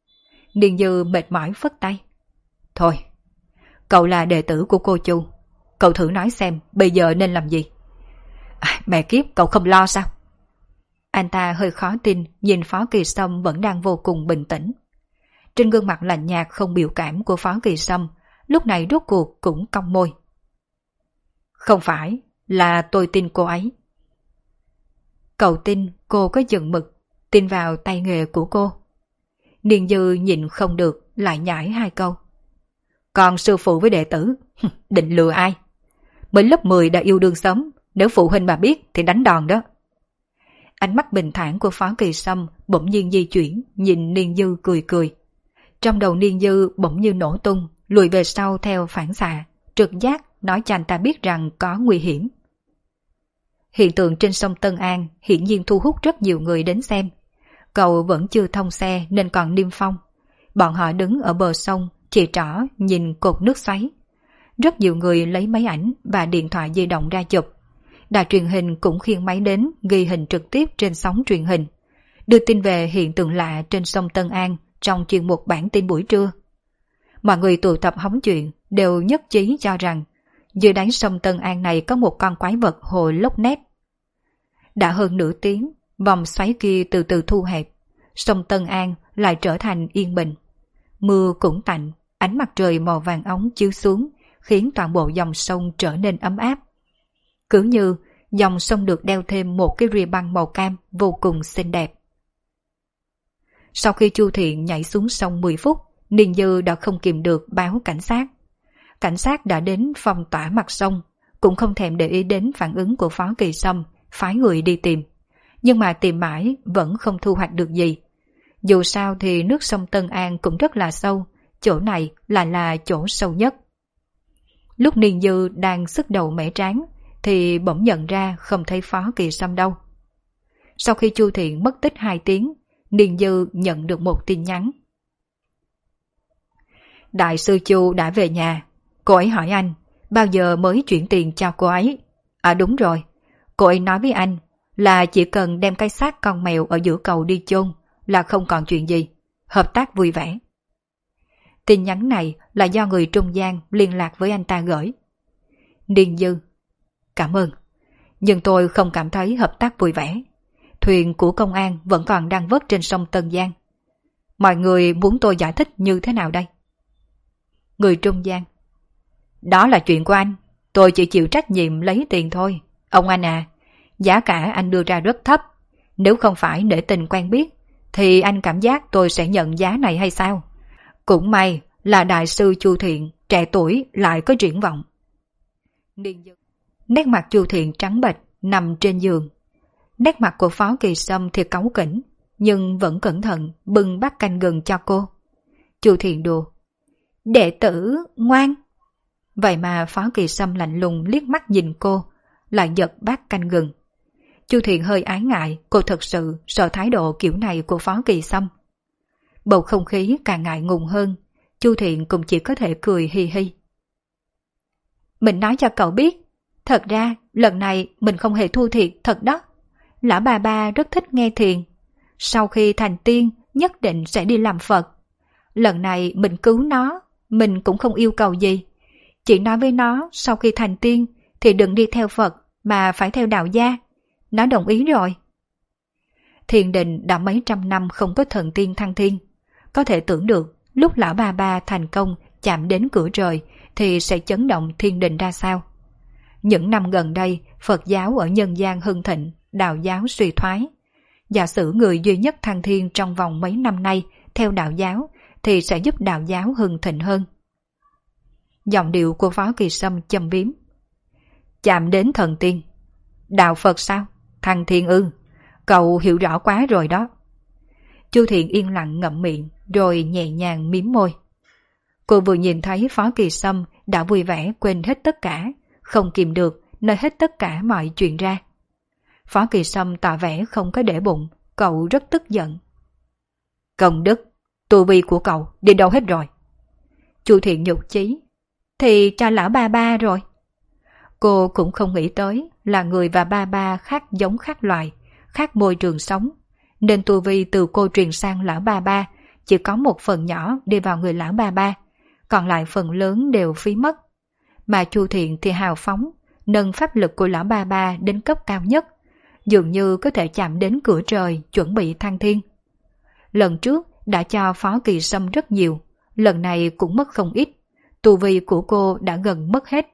Niên Dư mệt mỏi phất tay. Thôi, cậu là đệ tử của cô Chu, cậu thử nói xem bây giờ nên làm gì. Mẹ kiếp, cậu không lo sao? Anh ta hơi khó tin nhìn Phó Kỳ Sâm vẫn đang vô cùng bình tĩnh. Trên gương mặt lạnh nhạt không biểu cảm của Phó Kỳ Sâm lúc này rốt cuộc cũng cong môi. Không phải là tôi tin cô ấy. Cậu tin cô có chừng mực, tin vào tay nghề của cô. Niên Dư nhịn không được lại nhảy 2 câu. Còn sư phụ với đệ tử, định lừa ai? Mới lớp 10 đã yêu đương sớm, nếu phụ huynh mà biết thì đánh đòn đó. Ánh mắt bình thản của Phó Kỳ Sâm bỗng nhiên di chuyển, nhìn Niên Dư cười cười. Trong đầu Niên Dư bỗng như nổ tung, lùi về sau theo phản xạ, trực giác nói cho anh ta biết rằng có nguy hiểm. Hiện tượng trên sông Tân An hiển nhiên thu hút rất nhiều người đến xem. Cầu vẫn chưa thông xe nên còn niêm phong. Bọn họ đứng ở bờ sông, chỉ trỏ nhìn cột nước xoáy. Rất nhiều người lấy máy ảnh và điện thoại di động ra chụp. Đài truyền hình cũng khiêng máy đến ghi hình trực tiếp trên sóng truyền hình, đưa tin về hiện tượng lạ trên sông Tân An trong chuyên mục bản tin buổi trưa. Mọi người tụ tập hóng chuyện đều nhất trí cho rằng dưới đáy sông Tân An này có một con quái vật hồ Loch Ness. Đã hơn nửa tiếng, vòng xoáy kia từ từ thu hẹp, sông Tân An lại trở thành yên bình. Mưa cũng tạnh, ánh mặt trời màu vàng óng chiếu xuống khiến toàn bộ dòng sông trở nên ấm áp. Cứ như dòng sông được đeo thêm một cái rìa băng màu cam vô cùng xinh đẹp. Sau khi Chu Thiện nhảy xuống sông 10 phút, Niên Dư đã không kìm được báo cảnh sát. Cảnh sát đã đến phong tỏa mặt sông, cũng không thèm để ý đến phản ứng của Phó Kỳ Sâm, phái người đi tìm. Nhưng mà tìm mãi vẫn không thu hoạch được gì. Dù sao thì nước sông Tân An cũng rất là sâu, chỗ này lại là chỗ sâu nhất. Lúc Niên Dư đang sức đầu mẻ trán, thì bỗng nhận ra không thấy Phó Kỳ Sâm đâu. Sau khi Chu Thiện mất tích 2 tiếng, Niên Dư nhận được một tin nhắn. Đại sư Chu đã về nhà. Cô ấy hỏi anh, bao giờ mới chuyển tiền cho cô ấy? À đúng rồi, cô ấy nói với anh là chỉ cần đem cái xác con mèo ở giữa cầu đi chôn là không còn chuyện gì. Hợp tác vui vẻ. Tin nhắn này là do người trung gian liên lạc với anh ta gửi. Niên Dư: cảm ơn, nhưng tôi không cảm thấy hợp tác vui vẻ. Thuyền của công an vẫn còn đang vớt trên sông Tân Giang. Mọi người muốn tôi giải thích như thế nào đây? Người trung gian: đó là chuyện của anh, tôi chỉ chịu trách nhiệm lấy tiền thôi. Ông anh à, giá cả anh đưa ra rất thấp. Nếu không phải để tình quen biết, thì anh cảm giác tôi sẽ nhận giá này hay sao? Cũng may là đại sư Chu Thiện trẻ tuổi lại có triển vọng. Nét mặt Chu Thiện trắng bệch nằm trên giường. Nét mặt của Phó Kỳ Sâm thì cáu kỉnh, nhưng vẫn cẩn thận bưng bát canh gừng cho cô. Chu Thiện đùa: đệ tử ngoan. Vậy mà Phó Kỳ Sâm lạnh lùng liếc mắt nhìn cô, lại giật bát canh gừng. Chu Thiện hơi ái ngại, cô thật sự sợ thái độ kiểu này của Phó Kỳ Sâm. Bầu không khí càng ngại ngùng hơn, Chu Thiện cũng chỉ có thể cười hi hi. Mình nói cho cậu biết, thật ra lần này mình không hề thua thiệt thật đó. Lão bà ba rất thích nghe thiền. Sau khi thành tiên nhất định sẽ đi làm Phật. Lần này mình cứu nó, mình cũng không yêu cầu gì. Chỉ nói với nó sau khi thành tiên thì đừng đi theo Phật mà phải theo đạo gia. Nó đồng ý rồi. Thiền định đã mấy trăm năm không có thần tiên thăng thiên. Có thể tưởng được lúc lão bà ba thành công chạm đến cửa trời thì sẽ chấn động thiên đình ra sao. Những năm gần đây, Phật giáo ở nhân gian hưng thịnh, đạo giáo suy thoái. Giả sử người duy nhất thăng thiên trong vòng mấy năm nay theo đạo giáo thì sẽ giúp đạo giáo hưng thịnh hơn. Giọng điệu của Phó Kỳ Sâm châm biếm: chạm đến thần tiên? Đạo Phật sao? Thăng thiên ư? Cậu hiểu rõ quá rồi đó. Chu Thiện yên lặng ngậm miệng rồi nhẹ nhàng mím môi. Cô vừa nhìn thấy Phó Kỳ Sâm đã vui vẻ quên hết tất cả, không kìm được nói hết tất cả mọi chuyện ra. Phó Kỳ Sâm tỏ vẻ không có để bụng, cậu rất tức giận. Công đức, tu vi của cậu đi đâu hết rồi? Chu Thiện nhục chí: thì cho lão ba ba rồi. Cô cũng không nghĩ tới là người và ba ba khác giống khác loài, khác môi trường sống, nên tu vi từ cô truyền sang lão ba ba chỉ có một phần nhỏ đi vào người lão ba ba, còn lại phần lớn đều phí mất. Mà Chu Thiện thì hào phóng, nâng pháp lực của lão ba ba đến cấp cao nhất, dường như có thể chạm đến cửa trời chuẩn bị thăng thiên. Lần trước đã cho Phó Kỳ Sâm rất nhiều, lần này cũng mất không ít, tu vi của cô đã gần mất hết.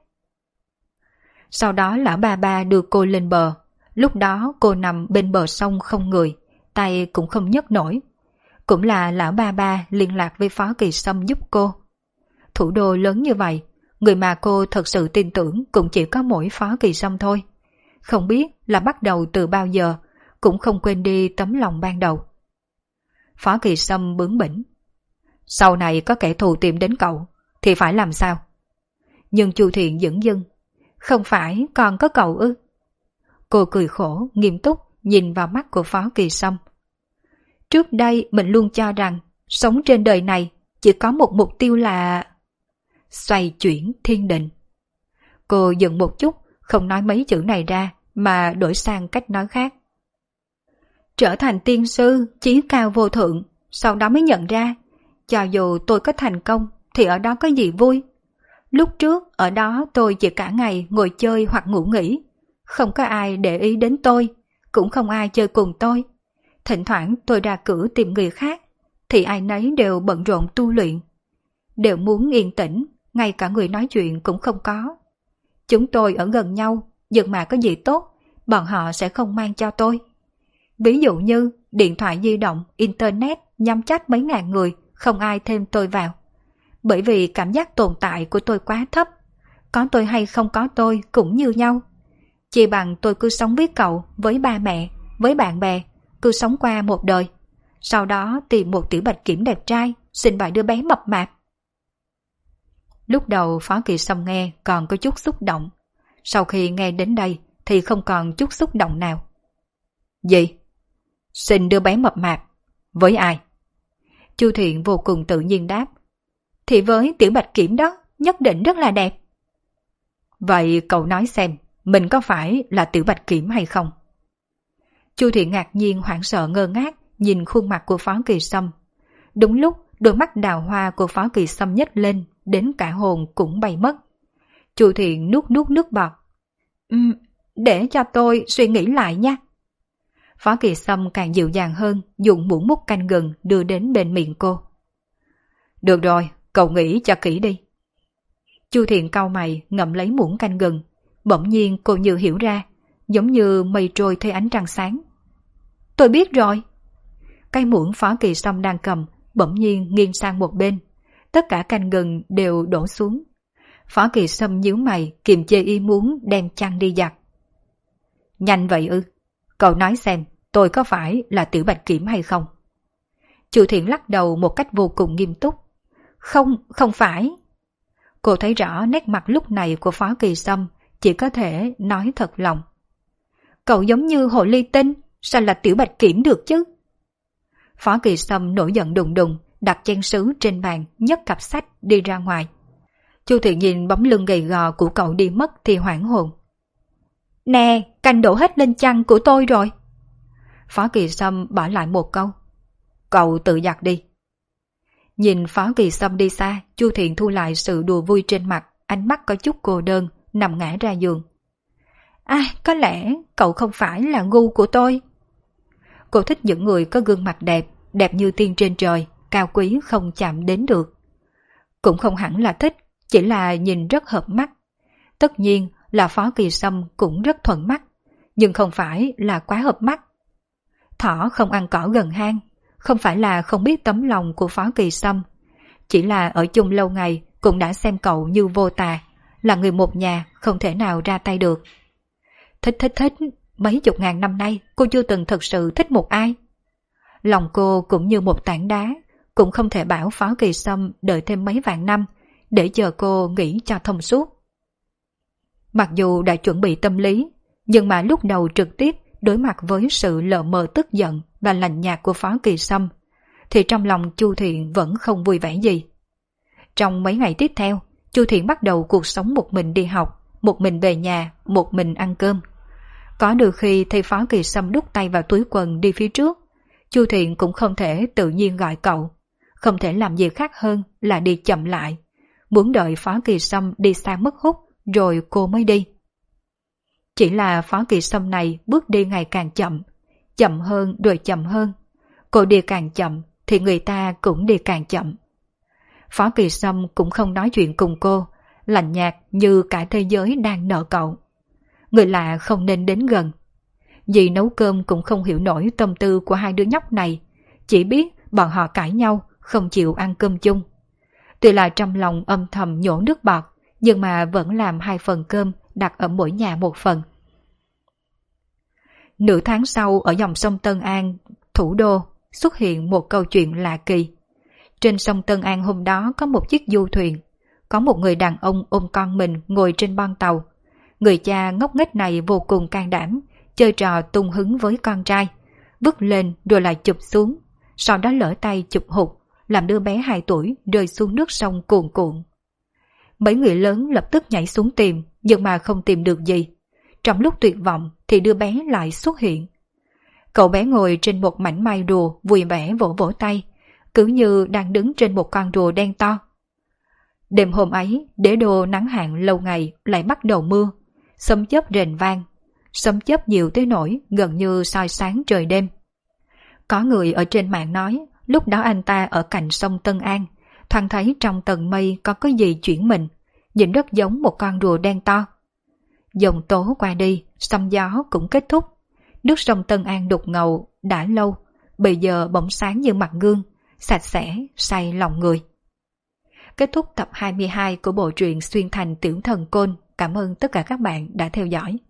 Sau đó lão ba ba đưa cô lên bờ, lúc đó cô nằm bên bờ sông không người, tay cũng không nhấc nổi. Cũng là lão ba ba liên lạc với Phó Kỳ Sâm giúp cô. Thủ đô lớn như vậy, người mà cô thật sự tin tưởng cũng chỉ có mỗi Phó Kỳ Sâm thôi. Không biết là bắt đầu từ bao giờ, cũng không quên đi tấm lòng ban đầu. Phó Kỳ Sâm bướng bỉnh. Sau này có kẻ thù tìm đến cậu, thì phải làm sao? Nhưng Chu Thiện dửng dưng. Không phải còn có cậu ư? Cô cười khổ, nghiêm túc, nhìn vào mắt của Phó Kỳ Sâm. Trước đây mình luôn cho rằng, sống trên đời này chỉ có một mục tiêu là xoay chuyển thiên định. Cô dừng một chút, không nói mấy chữ này ra, mà đổi sang cách nói khác. Trở thành tiên sư, chí cao vô thượng, sau đó mới nhận ra, cho dù tôi có thành công, thì ở đó có gì vui. Lúc trước, ở đó tôi chỉ cả ngày ngồi chơi hoặc ngủ nghỉ. Không có ai để ý đến tôi, cũng không ai chơi cùng tôi. Thỉnh thoảng tôi ra cửa tìm người khác, thì ai nấy đều bận rộn tu luyện. Đều muốn yên tĩnh, ngay cả người nói chuyện cũng không có. Chúng tôi ở gần nhau, nhưng mà có gì tốt, bọn họ sẽ không mang cho tôi. Ví dụ như điện thoại di động, internet, nhắm chat mấy ngàn người, không ai thêm tôi vào. Bởi vì cảm giác tồn tại của tôi quá thấp, có tôi hay không có tôi cũng như nhau. Chỉ bằng tôi cứ sống với cậu, với ba mẹ, với bạn bè, cứ sống qua một đời. Sau đó tìm một tiểu bạch kiểm đẹp trai, sinh vài đứa bé mập mạp. Lúc đầu Phó Kỳ Sâm nghe còn có chút xúc động. Sau khi nghe đến đây thì không còn chút xúc động nào. Gì? Sinh đứa bé mập mạp? Với ai? Chu Thiện vô cùng tự nhiên đáp. Thì với tiểu bạch kiểm đó, nhất định rất là đẹp. Vậy cậu nói xem, mình có phải là tiểu bạch kiểm hay không? Chu Thiện ngạc nhiên hoảng sợ ngơ ngác nhìn khuôn mặt của Phó Kỳ Sâm. Đúng lúc đôi mắt đào hoa của Phó Kỳ Sâm nhếch lên, đến cả hồn cũng bay mất. Chu Thiện nuốt nước bọt. Để cho tôi suy nghĩ lại nha. Phó Kỳ Sâm càng dịu dàng hơn, dùng muỗng múc canh gừng đưa đến bên miệng cô. Được rồi, cậu nghĩ cho kỹ đi. Chu Thiện cau mày ngậm lấy muỗng canh gừng. Bỗng nhiên cô như hiểu ra, giống như mây trôi thấy ánh trăng sáng. Tôi biết rồi. Cái muỗng Phó Kỳ Sâm đang cầm bỗng nhiên nghiêng sang một bên. Tất cả canh gừng đều đổ xuống. Phó Kỳ Sâm nhíu mày kiềm chế ý muốn đem chăn đi giặt. Nhanh vậy ư? Cậu nói xem tôi có phải là tiểu bạch kiểm hay không? Chu Thiện lắc đầu một cách vô cùng nghiêm túc. Không phải. Cô thấy rõ nét mặt lúc này của Phó Kỳ Sâm, chỉ có thể nói thật lòng. Cậu giống như hồ ly tinh, sao là tiểu bạch kiểm được chứ? Phó Kỳ Sâm nổi giận đùng đùng, đặt chén sứ trên bàn, nhấc cặp sách đi ra ngoài. Chu Thiện nhìn bóng lưng gầy gò của cậu đi mất thì hoảng hồn. Nè, canh đổ hết lên chăn của tôi rồi. Phó Kỳ Sâm bỏ lại một câu. Cậu tự giặt đi. Nhìn Phó Kỳ Sâm đi xa, Chu Thiện thu lại sự đùa vui trên mặt, ánh mắt có chút cô đơn, nằm ngã ra giường. Có lẽ cậu không phải là gu của tôi. Cô thích những người có gương mặt đẹp, đẹp như tiên trên trời, cao quý không chạm đến được. Cũng không hẳn là thích, chỉ là nhìn rất hợp mắt. Tất nhiên là Phó Kỳ Sâm cũng rất thuận mắt, nhưng không phải là quá hợp mắt. Thỏ không ăn cỏ gần hang, không phải là không biết tấm lòng của Phó Kỳ Sâm, chỉ là ở chung lâu ngày cũng đã xem cậu như vô tà, là người một nhà không thể nào ra tay được. Thích, mấy chục ngàn năm nay cô chưa từng thực sự thích một ai. Lòng cô cũng như một tảng đá, cũng không thể bảo Phó Kỳ Sâm đợi thêm mấy vạn năm để chờ cô nghĩ cho thông suốt. Mặc dù đã chuẩn bị tâm lý, nhưng mà lúc đầu trực tiếp đối mặt với sự lờ mờ tức giận và lạnh nhạt của Phó Kỳ Sâm, thì trong lòng Chu Thiện vẫn không vui vẻ gì. Trong mấy ngày tiếp theo, Chu Thiện bắt đầu cuộc sống một mình đi học, một mình về nhà, một mình ăn cơm. Có đôi khi thấy Phó Kỳ Sâm đút tay vào túi quần đi phía trước, Chu Thiện cũng không thể tự nhiên gọi cậu. không thể làm gì khác hơn là đi chậm lại, muốn đợi Phó Kỳ Sâm đi xa mất hút rồi cô mới đi. Chỉ là Phó Kỳ Sâm này bước đi ngày càng chậm, chậm hơn rồi chậm hơn. Cô đi càng chậm thì người ta cũng đi càng chậm. Phó Kỳ Sâm cũng không nói chuyện cùng cô, lạnh nhạt như cả thế giới đang nợ cậu. Người lạ không nên đến gần. Dì nấu cơm cũng không hiểu nổi tâm tư của hai đứa nhóc này, chỉ biết bọn họ cãi nhau, không chịu ăn cơm chung. Tuy là trong lòng âm thầm nhổ nước bọt, nhưng mà vẫn làm 2 phần cơm đặt ở mỗi nhà 1 phần. Nửa tháng sau ở dòng sông Tân An, thủ đô, xuất hiện một câu chuyện lạ kỳ. Trên sông Tân An hôm đó có một chiếc du thuyền, có một người đàn ông ôm con mình ngồi trên bon tàu. Người cha ngốc nghếch này vô cùng can đảm, chơi trò tung hứng với con trai, vứt lên rồi lại chụp xuống, sau đó lỡ tay chụp hụt, làm đứa bé 2 tuổi rơi xuống nước sông cuồn cuộn. Mấy người lớn lập tức nhảy xuống tìm, nhưng mà không tìm được gì. Trong lúc tuyệt vọng thì đứa bé lại xuất hiện. Cậu bé ngồi trên một mảnh mai rùa vui vẻ vỗ vỗ tay, cứ như đang đứng trên một con rùa đen to. Đêm hôm ấy, đế đô nắng hạn lâu ngày lại bắt đầu mưa, sấm chớp rền vang, sấm chớp nhiều tới nỗi gần như soi sáng trời đêm. Có người ở trên mạng nói, lúc đó anh ta ở cạnh sông Tân An, thoáng thấy trong tầng mây có cái gì chuyển mình, nhìn rất giống một con rùa đen to. Dòng tố qua đi, sóng gió cũng kết thúc. Nước sông Tân An đục ngầu đã lâu, bây giờ bỗng sáng như mặt gương, sạch sẽ, say lòng người. Kết thúc tập 22 của bộ truyện Xuyên Thành Tiểu Thần Côn. Cảm ơn tất cả các bạn đã theo dõi.